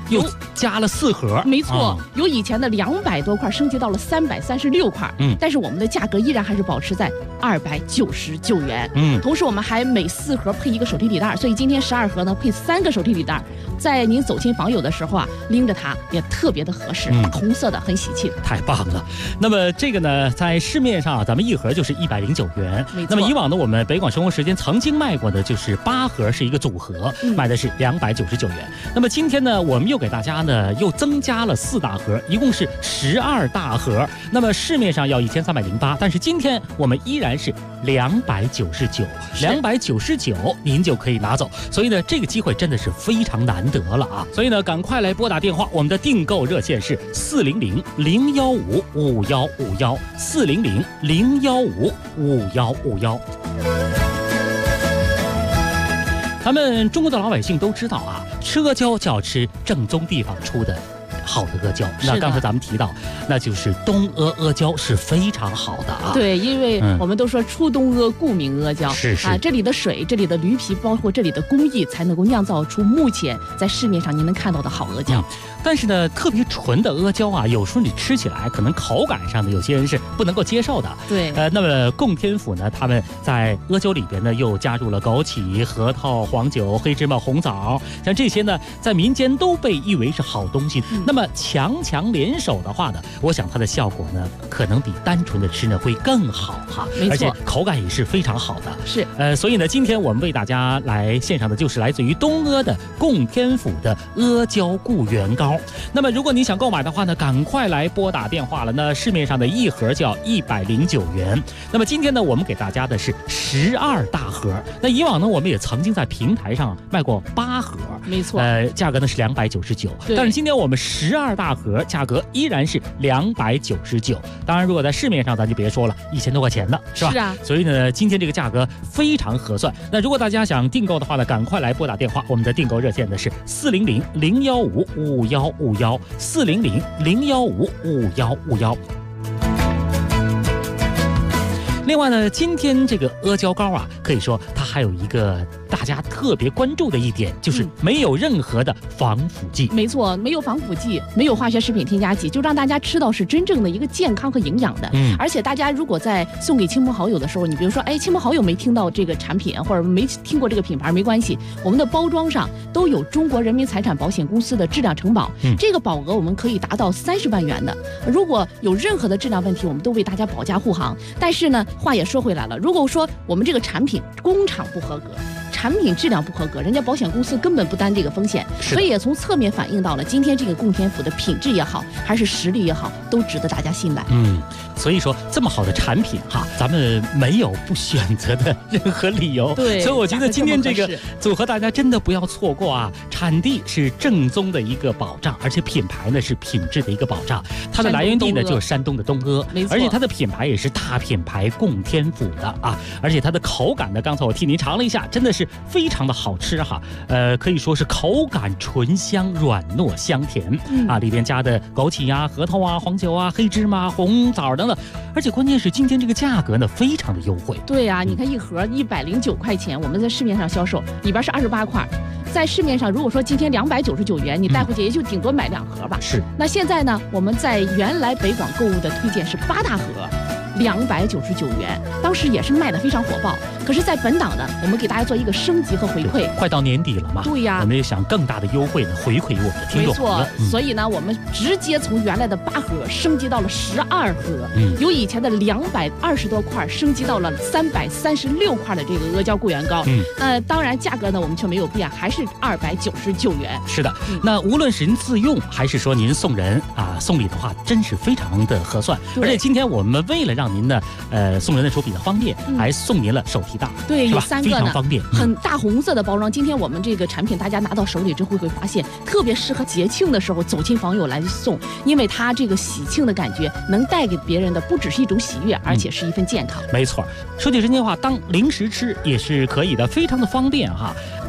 Speaker 14: 又加了4盒。
Speaker 10: 没错，由以前的200多块升级到了336块。但是我们的价格依然还是保持在299元。同时我们还每4盒配1个手提礼袋，所以今天12盒呢配3个手提礼袋，在您走亲访友的时候啊，拎着它也特别的合适，大红色的很喜庆，
Speaker 14: 太棒了。那么这个呢，在市面上咱们1盒就是109元。那么以往呢，我们北广生活时间曾经卖过的就是8盒是一个组合，卖的是299元。那么今天呢，我们又给大家呢又增加了4大盒，一共是12大盒。那么市面上要1308，但是今天我们依然是299，299您就可以拿走。所以呢，这个机会真的是非常难得了啊！所以呢，赶快来拨打电话，我们的订购热线是400-015-5151，400-015-5151。咱们中国的老百姓都知道啊，吃阿胶就要吃正宗地方出的好的阿胶。那刚才咱们提到，那就是东阿阿胶是非常好的啊。
Speaker 10: 对，因为我们都说出东阿，故名阿胶。
Speaker 14: 是
Speaker 10: 这里的水、这里的驴皮，包括这里的工艺，才能够酿造出目前在市面上您能看到的好阿胶。
Speaker 14: 但是呢，特别纯的阿胶啊，有时候你吃起来可能口感上的有些人是不能够接受的。
Speaker 10: 对，
Speaker 14: 那么供天府呢，他们在阿胶里边呢又加入了枸杞、核桃、黄酒、黑芝麻、红枣，像这些呢，在民间都被誉为是好东西。那么强联手的话呢，我想它的效果呢，可能比单纯的吃呢会更好哈。
Speaker 10: 没错，
Speaker 14: 而且口感也是非常好的。
Speaker 10: 是，
Speaker 14: 所以呢，今天我们为大家来献上的就是来自于东阿的供天府的阿胶固元膏。那么如果你想购买的话呢，赶快来拨打电话了。那市面上的1盒就要109元。那么今天呢，我们给大家的是12大盒。那以往呢，我们也曾经在平台上卖过8盒，
Speaker 10: 没错，
Speaker 14: 价格呢是299。但是今天我们12大盒价格依然是299。当然，如果在市面上咱就别说了，1000多块钱呢，是吧？
Speaker 10: 是啊。
Speaker 14: 所以呢，今天这个价格非常合算。那如果大家想订购的话呢，赶快来拨打电话，我们的订购热线呢是400-015-5151，400-015-5151。另外呢，今天这个阿胶膏啊，可以说它还有一个大家特别关注的一点，就是没有任何的防腐剂。
Speaker 10: 没错，没有防腐剂，没有化学食品添加剂，就让大家吃到是真正的一个健康和营养的。而且大家如果在送给亲朋好友的时候，你比如说，亲朋好友没听到这个产品或者没听过这个品牌，没关系，我们的包装上都有中国人民财产保险公司的质量承保，这个保额我们可以达到30万元的。如果有任何的质量问题，我们都为大家保驾护航。但是呢，话也说回来了，如果说我们这个产品工厂不合格，产品质量不合格，人家保险公司根本不担这个风险，所以也从侧面反映到了今天这个供天府的品质也好，还是实力也好，都值得大家信赖。
Speaker 14: 所以说这么好的产品哈，咱们没有不选择的任何理由。
Speaker 10: 对，
Speaker 14: 所以我觉得今天这个组合大家真的不要错过啊！产地是正宗的一个保障，而且品牌呢是品质的一个保障。它的来源地呢就是山东的东阿，而且它的品牌也是大品牌供天府的啊！而且它的口感呢，刚才我替您尝了一下，真的是非常的好吃哈。可以说是口感醇香、软糯香甜啊！里边加的枸杞呀、核桃啊、黄酒啊、黑芝麻、红枣等等。而且关键是今天这个价格呢非常的优惠。
Speaker 10: 对呀，你看1盒109块钱，我们在市面上销售，里边是28块。在市面上，如果说今天299元，你带回去也就顶多买2盒吧。
Speaker 14: 是。
Speaker 10: 那现在呢，我们在原来北广购物的推荐是8大盒，299元，当时也是卖的非常火爆。可是，在本档呢，我们给大家做一个升级和回馈。
Speaker 14: 快到年底了嘛，
Speaker 10: 对呀，
Speaker 14: 我们也想更大的优惠呢回馈于我们的听众。
Speaker 10: 没错，所以呢，我们直接从原来的8盒升级到了12盒，由以前的220多块升级到了336块的这个阿胶固元膏。当然价格呢我们却没有变，还是299元。
Speaker 14: 是的，那无论是您自用还是说您送人啊送礼的话，真是非常的合算。而且今天我们为了让您呢送人的时候比较方便，还送您了手提袋。
Speaker 10: 对，有3个呢，
Speaker 14: 非常方便，
Speaker 10: 很大红色的包装。今天我们这个产品，大家拿到手里之后会发现，特别适合节庆的时候走亲访友来送，因为它这个喜庆的感觉能带给别人的不只是一种喜悦，而且是一份健康。
Speaker 14: 没错，说句真心话，当零食吃也是可以的，非常的方便哈。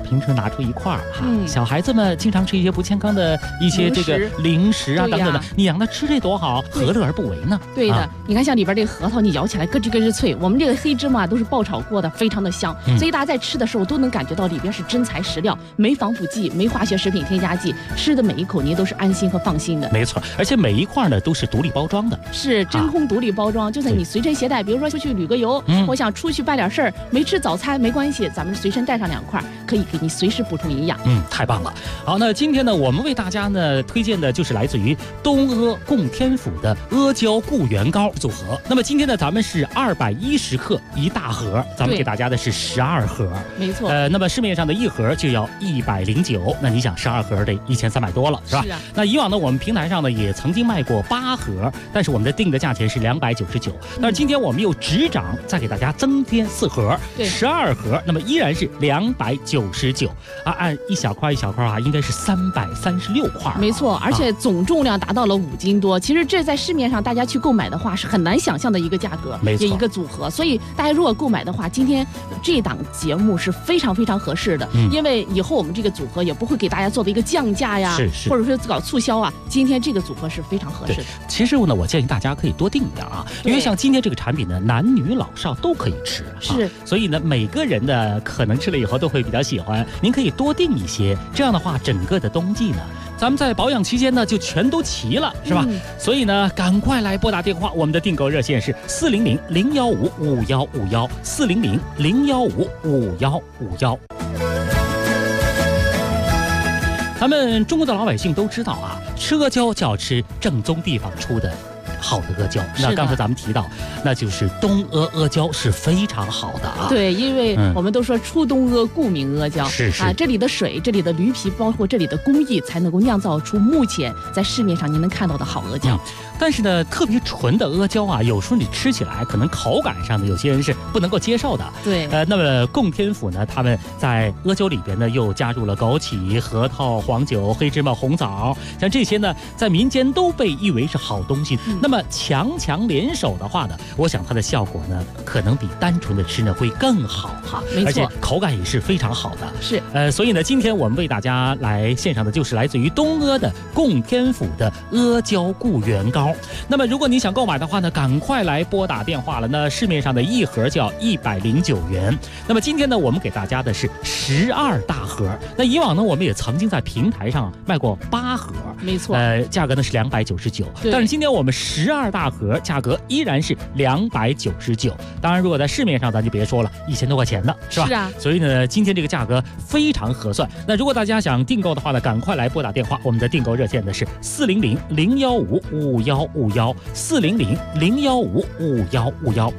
Speaker 14: 平时拿出一块儿哈，小孩子们经常吃一些不健康的一些这个零食啊等等的，你让他吃这多好，何乐而不为呢？
Speaker 10: 对的，你看像里边这个核桃，你咬起来咯吱咯吱脆，我们这个黑芝麻都是爆炒过的，非常的香，所以大家在吃的时候都能感觉到里边是真材实料，没防腐剂，没化学食品添加剂，吃的每一口您都是安心和放心的。
Speaker 14: 没错，而且每一块呢都是独立包装的，
Speaker 10: 是真空独立包装，就算你随身携带，比如说出去旅个游，我想出去办点事儿，没吃早餐没关系，咱们随身带上2块，可以给你随时补充营养。
Speaker 14: 太棒了。好，那今天呢，我们为大家呢推荐的就是来自于东阿供天府的阿胶固元膏组合。那么今天呢，咱们是210克一大盒，咱们给大家的是12盒，
Speaker 10: 没错。
Speaker 14: 那么市面上的一盒就要109，那你想12盒得1300多了，是吧？
Speaker 10: 是啊。
Speaker 14: 那以往呢，我们平台上呢也曾经卖过8盒，但是我们的定的价钱是299。但是今天我们又执掌再给大家增添4盒，12盒，那么依然是299啊，按一小块一小块啊，应该是336块。
Speaker 10: 没错，而且总重量达到了5斤多。其实这在市面上大家去购买的话是很难想象的一个价格，
Speaker 14: 没错，
Speaker 10: 一个组合。所以大家如果购买的话，今天这档节目是非常非常合适的，因为以后我们这个组合也不会给大家做的一个降价呀，或者说搞促销啊。今天这个组合是非常合适的。
Speaker 14: 其实呢，我建议大家可以多订一点啊，因为像今天这个产品呢，男女老少都可以吃，
Speaker 10: 是，
Speaker 14: 所以呢，每个人呢可能吃了以后都会比较喜欢。您可以多订一些，这样的话，整个的冬季呢，咱们在保养期间呢就全都齐了，是吧？所以呢，赶快来拨打电话，我们的订购热线是400-015-5151，400-015-5151。咱们中国的老百姓都知道啊，吃阿胶就要吃正宗地方出的好的阿胶。那刚才咱们提到，那就是东阿阿胶是非常好的啊。
Speaker 10: 对，因为我们都说出东阿故名阿胶，
Speaker 14: 是
Speaker 10: 啊，这里的水、这里的驴皮，包括这里的工艺，才能够酿造出目前在市面上您能看到的好阿胶。
Speaker 14: 但是呢，特别纯的阿胶啊，有时候你吃起来可能口感上的有些人是不能够接受的。
Speaker 10: 对，
Speaker 14: 那么供天府呢，他们在阿胶里边呢又加入了枸杞、核桃、黄酒、黑芝麻、红枣，像这些呢，在民间都被誉为是好东西。那么强联手的话呢，我想它的效果呢，可能比单纯的吃呢会更好哈，
Speaker 10: 没错，
Speaker 14: 而且口感也是非常好的。
Speaker 10: 是，
Speaker 14: 所以呢，今天我们为大家来献上的就是来自于东阿的供天府的阿胶固元膏。那么如果你想购买的话呢，赶快来拨打电话了。那市面上的一盒就要109元。那么今天呢，我们给大家的是12大盒。那以往呢，我们也曾经在平台上卖过8盒，
Speaker 10: 没错，
Speaker 14: 价格呢是299。但是今天我们12大盒价格依然是299。当然，如果在市面上咱就别说了，1000多块钱呢，是吧？
Speaker 10: 是啊。
Speaker 14: 所以呢，今天这个价格非常合算。那如果大家想订购的话呢，赶快来拨打电话，我们的订购热线呢是400-015-5151，400-015-5151。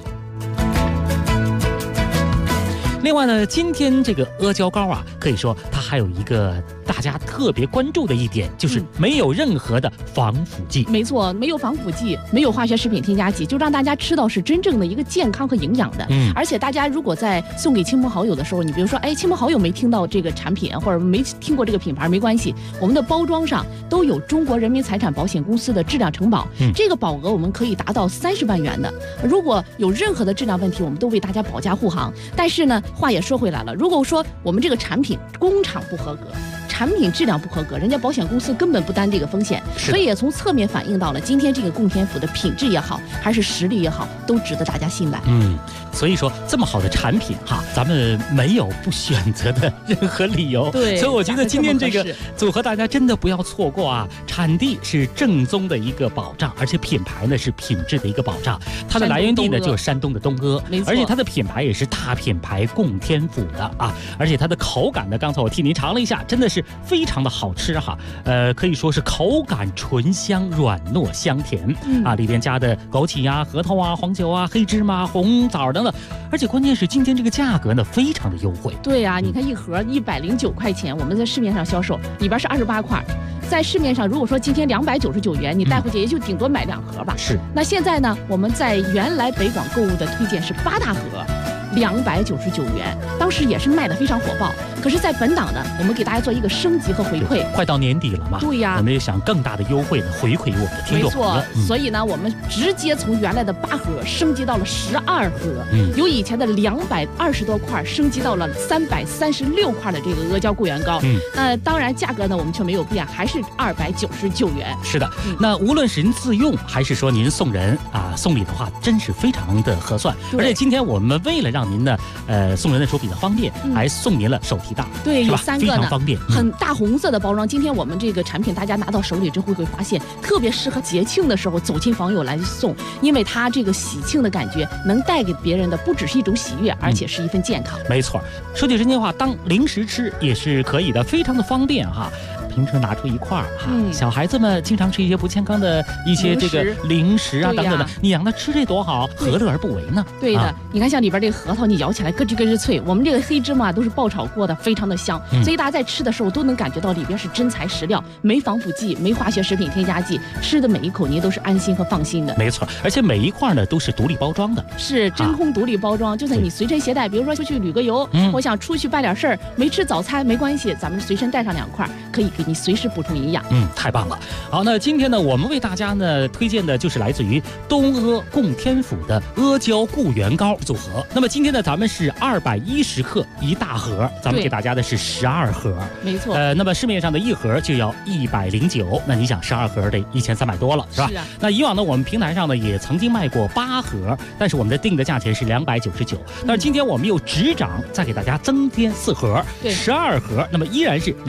Speaker 14: 另外呢，今天这个阿胶膏啊，可以说它还有一个大家特别关注的一点，就是没有任何的防腐剂。
Speaker 10: 没错，没有防腐剂，没有化学食品添加剂，就让大家吃到是真正的一个健康和营养的。而且大家如果在送给亲朋好友的时候，你比如说，亲朋好友没听到这个产品或者没听过这个品牌，没关系，我们的包装上都有中国人民财产保险公司的质量承保，这个保额我们可以达到30万元的。如果有任何的质量问题，我们都为大家保驾护航。但是呢，话也说回来了，如果说我们这个产品工厂不合格，产品质量不合格，人家保险公司根本不担这个风险，所以也从侧面反映到了今天这个供天府的品质也好，还是实力也好，都值得大家信赖。
Speaker 14: 所以说这么好的产品哈，咱们没有不选择的任何理由。
Speaker 10: 对，
Speaker 14: 所以我觉得今天这个组合大家真的不要错过啊！产地是正宗的一个保障，而且品牌呢是品质的一个保障。它的来源地呢就是山东的东阿，而且它的品牌也是大品牌供天府的啊！而且它的口感呢，刚才我替您尝了一下，真的是非常的好吃哈。可以说是口感醇香、软糯香甜啊，里边加的枸杞呀、核桃啊、黄酒啊、黑芝麻、红枣等等。而且关键是今天这个价格呢非常的优惠。
Speaker 10: 对啊，你看一盒109块钱，我们在市面上销售里边是28块，在市面上如果说今天299元，你带回去也就顶多买2盒吧。
Speaker 14: 是。
Speaker 10: 那现在呢，我们在原来北广购物的推荐是8大盒。299元，当时也是卖的非常火爆。 可是，在本档呢，我们给大家做一个升级和回馈。
Speaker 14: 快到年底了嘛，
Speaker 10: 对呀，
Speaker 14: 我们也想更大的优惠呢回馈于我们的听众。
Speaker 10: 没错，所以呢，我们直接从原来的8盒升级到了12盒，由以前的220多块升级到了336块的这个阿胶固元膏。那当然价格呢，我们却没有变，还是299元。
Speaker 14: 是的，那无论是您自用还是说您送人啊，送礼的话，真是非常的合算。而且今天我们为了让您呢，送人的时候比较方便，还送您了手提袋，
Speaker 10: 对，有3个呢，
Speaker 14: 非常方便，
Speaker 10: 很大红色的包装。今天我们这个产品，大家拿到手里之后会发现，特别适合节庆的时候走亲访友来送，因为它这个喜庆的感觉能带给别人的不只是一种喜悦，而且是一份健康。
Speaker 14: 没错，说句真心话，当零食吃也是可以的，非常的方便哈。平时拿出一块哈，小孩子们经常吃一些不健康的一些这个零食啊等等的，你让他吃这多好，何乐而不为呢？
Speaker 10: 对的，你看像里边这个核桃，你咬起来咯吱咯吱脆，我们这个黑芝麻都是爆炒过的，非常的香，所以大家在吃的时候都能感觉到里边是真材实料，没防腐剂，没化学食品添加剂，吃的每一口您都是安心和放心的。
Speaker 14: 没错，而且每一块呢都是独立包装的，
Speaker 10: 是真空独立包装，就算你随身携带，比如说出去旅个游，我想出去办点事儿，没吃早餐没关系，咱们随身带上2块，可以给你随时补充营养。
Speaker 14: 太棒了。好，那今天呢，我们为大家呢推荐的就是来自于东阿供天府的阿胶固元膏组合。那么今天呢，咱们是210克一大盒，咱们给大家的是12盒。
Speaker 10: 没错。
Speaker 14: 那么市面上的一盒就要109，那你想12盒得1300多了，是吧？
Speaker 10: 是啊。
Speaker 14: 那以往呢，我们平台上呢也曾经卖过8盒，但是我们的定的价钱是299。但是今天我们又执掌再给大家增添4盒，12盒，那么依然是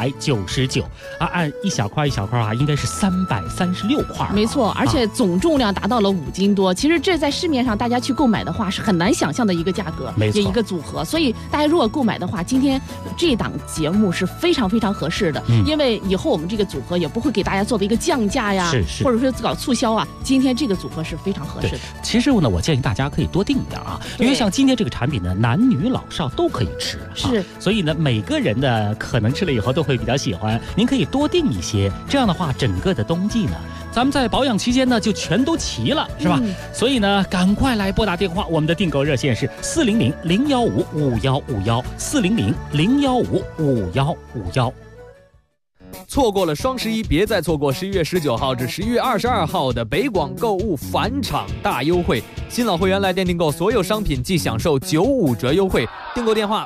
Speaker 14: 299啊，按一小块一小块啊，应该是336块。
Speaker 10: 没错，而且总重量达到了5斤多。其实这在市面上大家去购买的话是很难想象的一个价格，也一个组合。所以大家如果购买的话，今天这档节目是非常非常合适的，因为以后我们这个组合也不会给大家做的一个降价呀，或者说搞促销啊。今天这个组合是非常合适的。
Speaker 14: 其实呢，我建议大家可以多订一点啊，因为像今天这个产品呢，男女老少都可以吃，
Speaker 10: 是，
Speaker 14: 所以呢，每个人呢可能吃了以后都会比较喜欢。您可以多订一些，这样的话，整个的冬季呢，咱们在保养期间呢就全都齐了，是吧？所以呢，赶快来拨打电话，我们的订购热线是400-015-5151，400-015-5151。
Speaker 12: 错过了双11，别再错过11月19号至11月22号的北广购物返场大优惠。新老会员来店订购所有商品即享受95折优惠。订购电话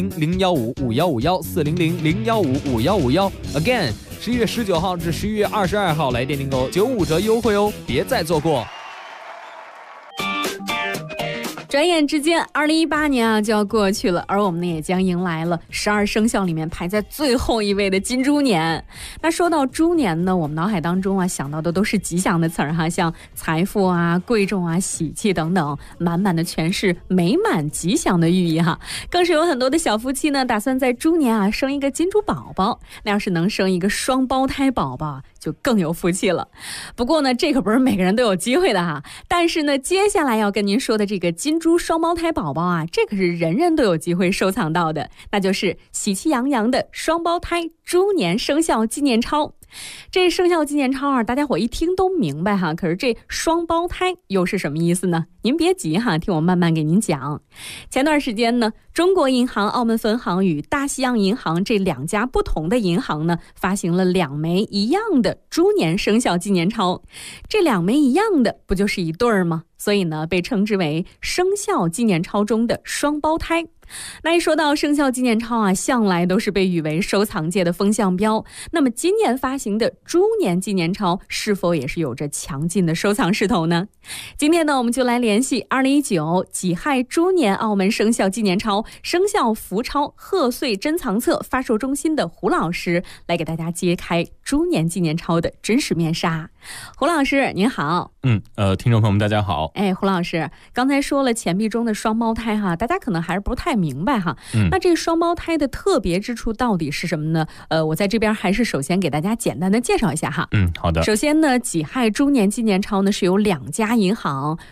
Speaker 12: 400-015-5151，400-015-5151。Again， 11月19号至11月22号来店订购95折优惠哦，别再错过。
Speaker 16: 转眼之间2018年啊就要过去了，而我们呢也将迎来了12生肖里面排在最后一位的金猪年。那说到猪年呢，我们脑海当中啊想到的都是吉祥的词儿哈，像财富啊、贵重啊、喜气等等，满满的全是美满吉祥的寓意哈。更是有很多的小夫妻呢打算在猪年啊生一个金猪宝宝，那要是能生一个双胞胎宝宝就更有福气了。不过呢，这可不是每个人都有机会的哈。但是呢，接下来要跟您说的这个金猪双胞胎宝宝啊，这可是人人都有机会收藏到的，那就是喜气洋洋的双胞胎猪年生肖纪念钞。这生肖纪念钞啊，大家伙一听都明白哈，可是这双胞胎又是什么意思呢？您别急哈，听我慢慢给您讲。前段时间呢，中国银行澳门分行与大西洋银行这2家不同的银行呢，发行了2枚一样的猪年生肖纪念钞。这2枚一样的，不就是一对儿吗？所以呢，被称之为生肖纪念钞中的双胞胎。那一说到生肖纪念钞啊，向来都是被誉为收藏界的风向标。那么今年发行的猪年纪念钞是否也是有着强劲的收藏势头呢？今天呢，我们就来联系2019己亥猪年澳门生肖纪念钞生肖福钞贺岁珍藏册发售中心的胡老师，来给大家揭开猪年纪念钞的真实面纱。胡老师您好。
Speaker 17: 听众朋友们大家好。
Speaker 16: 胡老师刚才说了钱币中的双胞胎哈，大家可能还是不太明白哈。那这双胞胎的特别之处到底是什么呢？我在这边还是首先给大家简单的介绍一下哈。
Speaker 17: 好的。
Speaker 16: 首先呢，己亥猪年纪念钞呢是由2家银行，中国银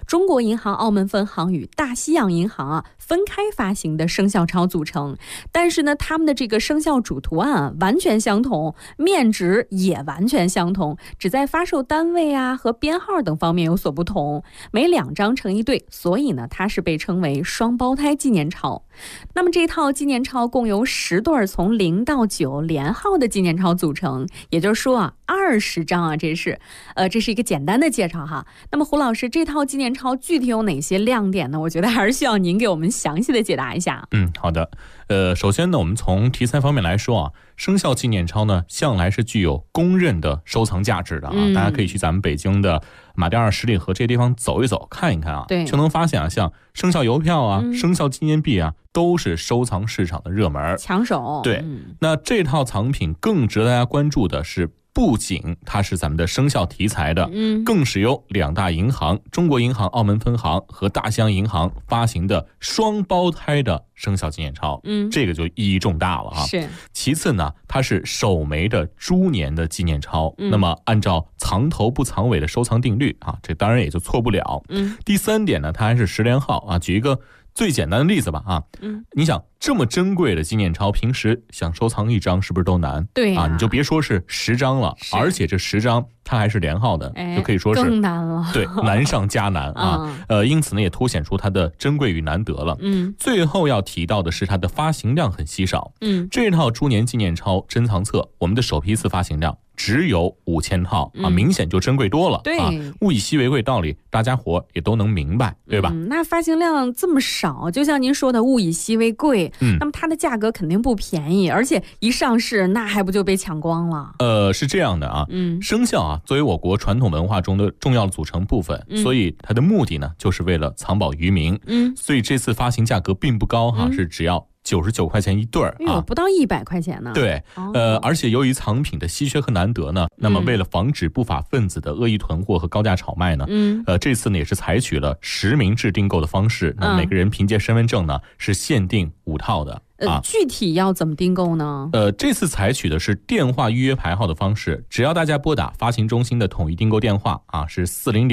Speaker 16: 银行澳门分行与大西洋银行啊分开发行的生肖钞组成，但是呢，他们的这个生肖主图案啊完全相同，面值也完全相同，只在发售单位啊和编号等方面有所不同，每2张成一对，所以呢，它是被称为双胞胎纪念钞。那么这套纪念钞共由10对从0到9连号的纪念钞组成，也就是说啊，20张啊，这是一个简单的介绍哈。那么胡老师，这套纪念钞具体有哪些亮点呢？我觉得还是需要您给我们详细的解答一下。
Speaker 17: 好的。首先呢，我们从题材方面来说啊，生肖纪念钞呢，向来是具有公认的收藏价值的啊。大家可以去咱们北京的马甸二十里河这些地方走一走，看一看啊，就能发现啊，像生肖邮票啊、生肖纪念币啊，都是收藏市场的热门
Speaker 16: 抢手。
Speaker 17: 对，那这套藏品更值得大家关注的是，不仅它是咱们的生肖题材的，更是由2大银行中国银行澳门分行和大西洋银行发行的双胞胎的生肖纪念钞，这个就意义重大了哈。
Speaker 16: 是。
Speaker 17: 其次呢，它是首枚的猪年的纪念钞，那么按照藏头不藏尾的收藏定律啊，这当然也就错不了。第3点呢，它还是10连号啊。举一个最简单的例子吧啊，你想这么珍贵的纪念钞，平时想收藏1张是不是都难？
Speaker 16: 对
Speaker 17: 啊，你就别说是10张了，而且这10张它还是连号的，就可以说是
Speaker 16: 更难了。
Speaker 17: 对，难上加难啊。因此呢，也凸显出它的珍贵与难得了。最后要提到的是它的发行量很稀少。这套猪年纪念钞珍藏册，我们的首批次发行量只有5000套啊，明显就珍贵多了。
Speaker 16: 对，
Speaker 17: 物以稀为贵道理，大家伙也都能明白，对吧？
Speaker 16: 那发行量这么少，就像您说的，物以稀为贵，那么它的价格肯定不便宜，而且一上市，那还不就被抢光了？
Speaker 17: 是这样的啊，生肖啊，作为我国传统文化中的重要的组成部分，所以它的目的呢，就是为了藏宝于民。所以这次发行价格并不高哈，是只要99块钱一对啊，
Speaker 16: 不到100块钱呢。
Speaker 17: 对，而且由于藏品的稀缺和难得呢，那么为了防止不法分子的恶意囤货和高价炒卖呢，这次呢也是采取了实名制订购的方式，那每个人凭借身份证呢是限定5套的。
Speaker 16: 具体要怎么订购呢？
Speaker 17: 这次采取的是电话预约排号的方式，只要大家拨打发行中心的统一订购电话啊，是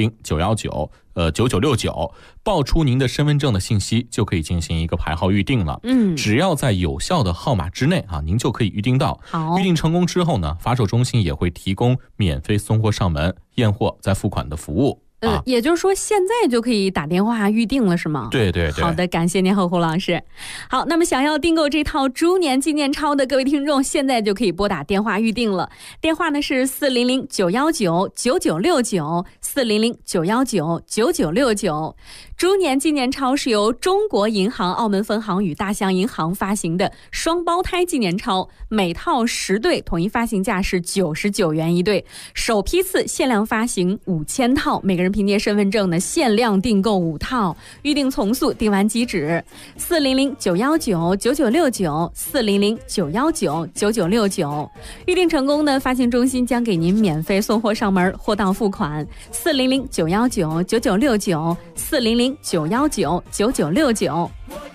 Speaker 17: 400-919-9969，报出您的身份证的信息，就可以进行一个排号预定了。只要在有效的号码之内啊，您就可以预定到。预定成功之后呢，发售中心也会提供免费送货上门、验货再付款的服务。
Speaker 16: 也就是说现在就可以打电话预定了是吗？
Speaker 17: 对对对。
Speaker 16: 好的，感谢您胡老师。好，那么想要订购这套猪年纪念钞的各位听众，现在就可以拨打电话预定了。电话呢是400-919-9969 400-919-9969。猪年纪念钞是由中国银行澳门分行与大西洋银行发行的双胞胎纪念钞，每套10对，统一发行价是99元一对，首批次限量发行5000套，每个人凭借身份证呢限量订购5套，预定从速，订完即止。400-919-9969 400-919-9969，预定成功呢，发行中心将给您免费送货上门，货到付款。400-919-9969 400-919-9969。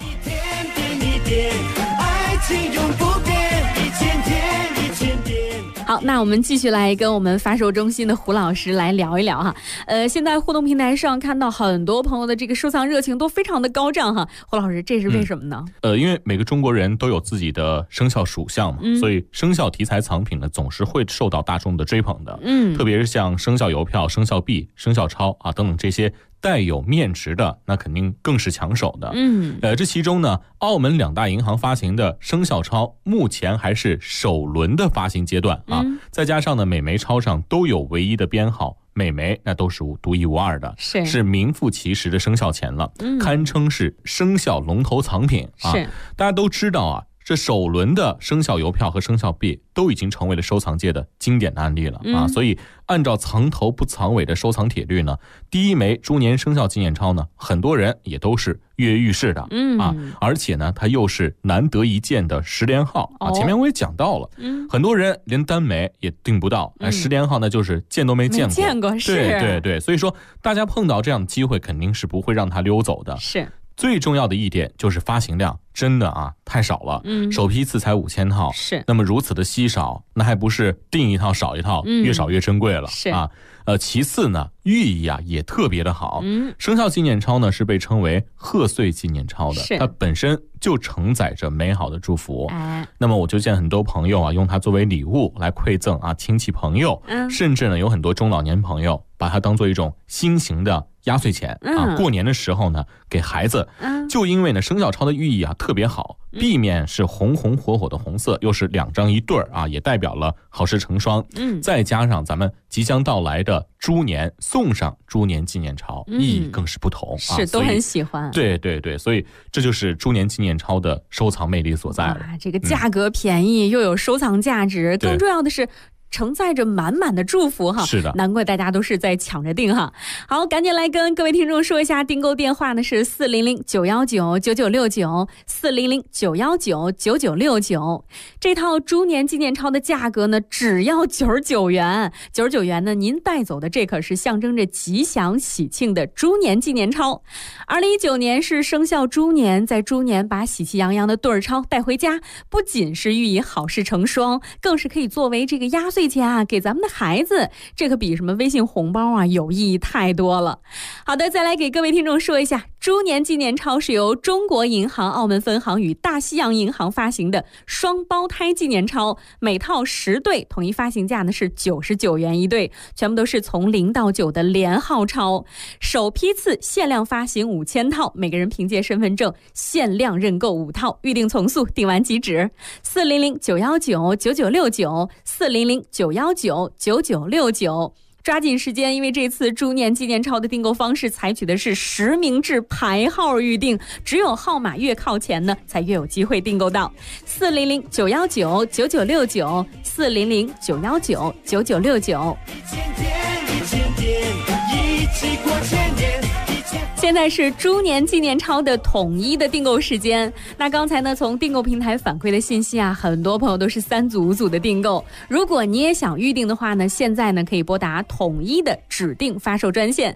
Speaker 16: 好，那我们继续来跟我们发售中心的胡老师来聊一聊哈。现在互动平台上看到很多朋友的这个收藏热情都非常的高涨哈。胡老师，这是为什么呢？
Speaker 17: 因为每个中国人都有自己的生肖属相嘛，所以生肖题材藏品呢总是会受到大众的追捧的。特别是像生肖邮票、生肖币、生肖钞啊等等这些带有面值的，那肯定更是抢手的。这其中呢，澳门2大银行发行的生肖钞目前还是首轮的发行阶段啊，再加上呢，每枚钞上都有唯一的编号，每枚那都是独一无二的，是名副其实的生肖钱了，堪称是生肖龙头藏品啊。大家都知道啊，这首轮的生肖邮票和生肖币都已经成为了收藏界的经典的案例了啊，所以按照藏头不藏尾的收藏铁律呢，第一枚猪年生肖纪念钞呢，很多人也都是跃跃欲试的啊，而且呢，它又是难得一见的10连号啊。前面我也讲到了，很多人连单枚也订不到，10连号呢就是见都没见过，对对对，所以说大家碰到这样的机会，肯定是不会让它溜走的。
Speaker 16: 是。
Speaker 17: 最重要的一点就是发行量真的啊太少了，首批次才5000套，
Speaker 16: 是。
Speaker 17: 那么如此的稀少，那还不是订一套少一套，越少越珍贵了啊。 其次呢，寓意啊也特别的好。生肖纪念钞呢是被称为贺岁纪念钞的，它本身就承载着美好的祝福。那么我就见很多朋友啊用它作为礼物来馈赠啊亲戚朋友，甚至呢有很多中老年朋友把它当做一种新型的压岁钱啊，过年的时候呢给孩子。就因为呢生肖钞的寓意啊特别好，避免是红红火火的红色，又是2张一对儿啊，也代表了好事成双。再加上咱们即将到来的猪年，送上猪年纪念钞，意义更是不同啊，
Speaker 16: 是都很喜欢。
Speaker 17: 对对对，所以这就是猪年纪念钞的收藏魅力所在了。
Speaker 16: 这个价格便宜，又有收藏价值，更重要的是承载着满满的祝福哈。
Speaker 17: 是的，
Speaker 16: 难怪大家都是在抢着订哈。好，赶紧来跟各位听众说一下，订购电话呢是400-919-9969，400-919-9969。这套猪年纪念钞的价格呢只要99元，99元呢您带走的这可是象征着吉祥喜庆的猪年纪念钞。2019年是生肖猪年，在猪年把喜气洋洋的对儿钞带回家，不仅是寓意好事成双，更是可以作为这个压岁钱啊给咱们的孩子，这可比什么微信红包啊有意义太多了。好的，再来给各位听众说一下，猪年纪念钞是由中国银行澳门分行与大西洋银行发行的双胞胎纪念钞，每套10对，统一发行价呢是99元一对，全部都是从0到9的连号钞，首批次限量发行5000套，每个人凭借身份证限量认购5套，预定从速，订完即止。400-919-9969，400-919-9969，抓紧时间，因为这次猪年纪念钞的订购方式采取的是实名制排号预定，只有号码越靠前呢才越有机会订购到。400-919-9969，400-919-9969。现在是猪年纪念钞的统一的订购时间。那刚才呢，从订购平台反馈的信息啊，很多朋友都是3组5组的订购。如果你也想预定的话呢，现在呢可以拨打统一的指定发售专线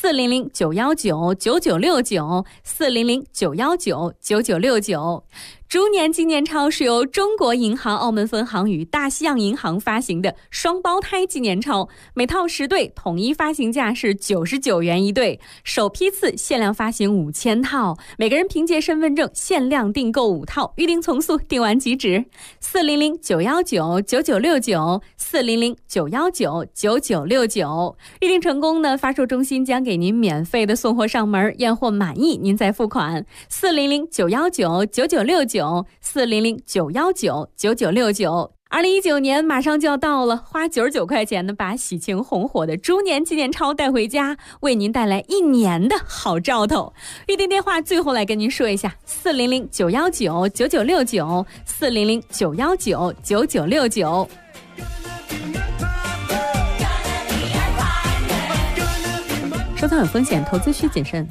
Speaker 16: 400-919-9969，400-919-9969。猪年纪念钞是由中国银行澳门分行与大西洋银行发行的双胞胎纪念钞，每套10对，统一发行价是99元一对，首批次限量发行5000套，每个人凭借身份证限量订购5套，预定从速，订完即止。400-919-9969，400-919-9969。预定成功呢，发售中心将给您免费的送货上门，验货满意您再付款。400-919-9969，400-919-9969。2019年马上就要到了，花99块钱呢，把喜庆红火的猪年纪念钞带回家，为您带来1年的好兆头。预定电话最后来跟您说一下：400-919-9969，400-919-9969。收藏有风险，投资需谨慎。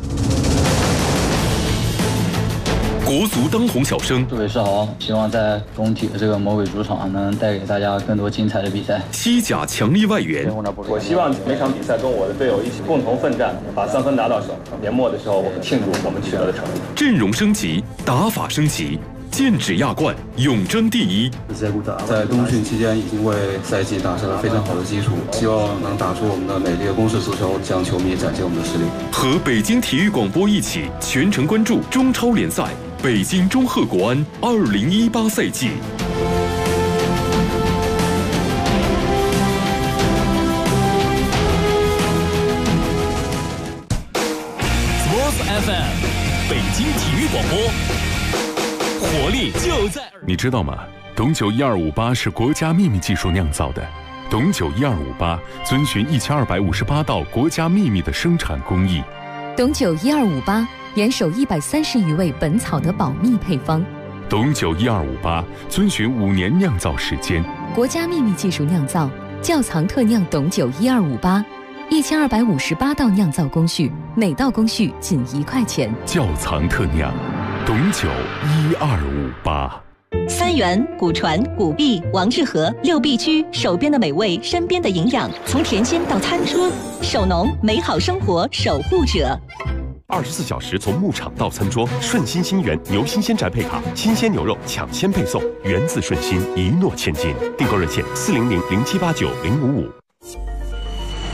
Speaker 1: 国足当红小生，
Speaker 18: 各位是好，希望在工体的这个魔鬼主场能带给大家更多精彩的比赛。
Speaker 1: 西甲强力外援，
Speaker 19: 我希望每场比赛跟我的队友一起共同奋战，把3分拿到手。年末的时候，我们庆祝我们取得的成绩。
Speaker 1: 阵容升级，打法升级，剑指亚冠，永争第一。
Speaker 20: 在冬训期间已经为赛季打下了非常好的基础，希望能打出我们的美丽的攻势足球，向球迷展现我们的实力。
Speaker 1: 和北京体育广播一起全程关注中超联赛北京中赫国安2018赛季。
Speaker 4: Sports FM， 北京体育广播，活力就在。
Speaker 11: 你知道吗？董酒1258是国家秘密技术酿造的。董酒1258遵循1258道国家秘密的生产工艺。
Speaker 9: 董酒1258严守130余味本草的保密配方。
Speaker 11: 董酒1258遵循5年酿造时间，
Speaker 9: 国家秘密技术酿造，窖藏特酿董酒1258，1258道酿造工序，每道工序仅1块钱。
Speaker 11: 窖藏特酿，董酒1258。
Speaker 6: 三元、古传、古币、王致和6必居，手边的美味，身边的营养，从田间到餐桌，手农美好生活守护者。
Speaker 2: 24小时从牧场到餐桌，顺心新源牛新鲜宅配卡，新鲜牛肉抢先配送，源自顺心，一诺千金。订购热线400-0789-055。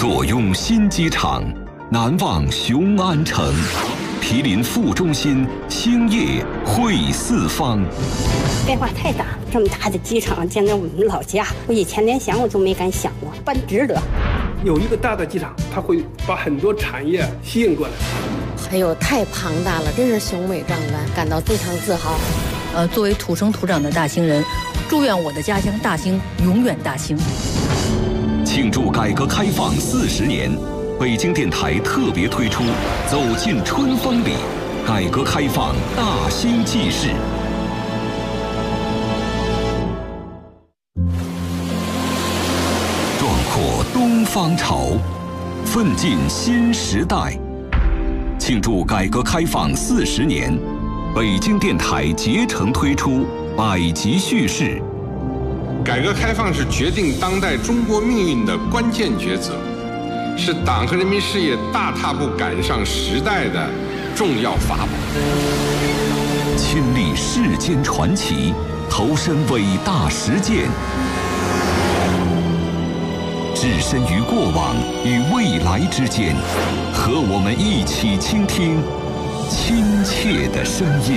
Speaker 21: 坐拥新机场，难忘雄安城。毗邻副中心，兴业汇四方。
Speaker 22: 变化太大，这么大的机场建在我们老家，我以前连想我都没敢想过，办值得。
Speaker 23: 有一个大的机场，它会把很多产业吸引过来。
Speaker 24: 哎呦，太庞大了，真是雄伟壮观，感到非常自豪。
Speaker 25: 作为土生土长的大兴人，祝愿我的家乡大兴永远大兴。
Speaker 21: 庆祝改革开放40年，北京电台特别推出《走进春风里》，改革开放大兴纪事。壮阔东方潮，奋进新时代。庆祝改革开放40年，北京电台竭诚推出百集叙事。
Speaker 26: 改革开放是决定当代中国命运的关键抉择，是党和人民事业大踏步赶上时代的重要法宝。
Speaker 21: 亲历世间传奇，投身伟大实践，置身于过往与未来之间，和我们一起倾听亲切的声音。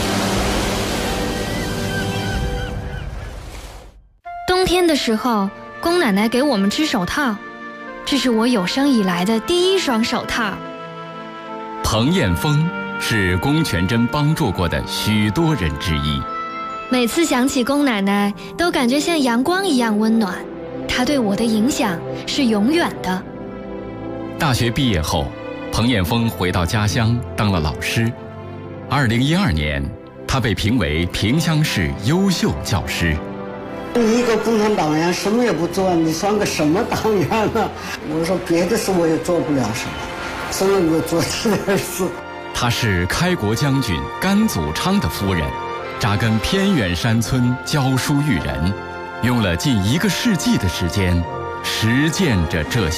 Speaker 27: 冬天的时候，宫奶奶给我们织手套，这是我有生以来的第一双手套。
Speaker 28: 彭艳峰是龚全珍帮助过的许多人之一。
Speaker 27: 每次想起宫奶奶，都感觉像阳光一样温暖。她对我的影响是永远的。
Speaker 28: 大学毕业后，彭艳峰回到家乡当了老师。2012年，他被评为萍乡市优秀教师。
Speaker 29: 你一个共产党员什么也不做，你算个什么党员呢？我说别的事我也做不了什么，只能够做这点事。
Speaker 28: 他是开国将军甘祖昌的夫人，扎根偏远山村教书育人，用了近1个世纪的时间，实践着这些。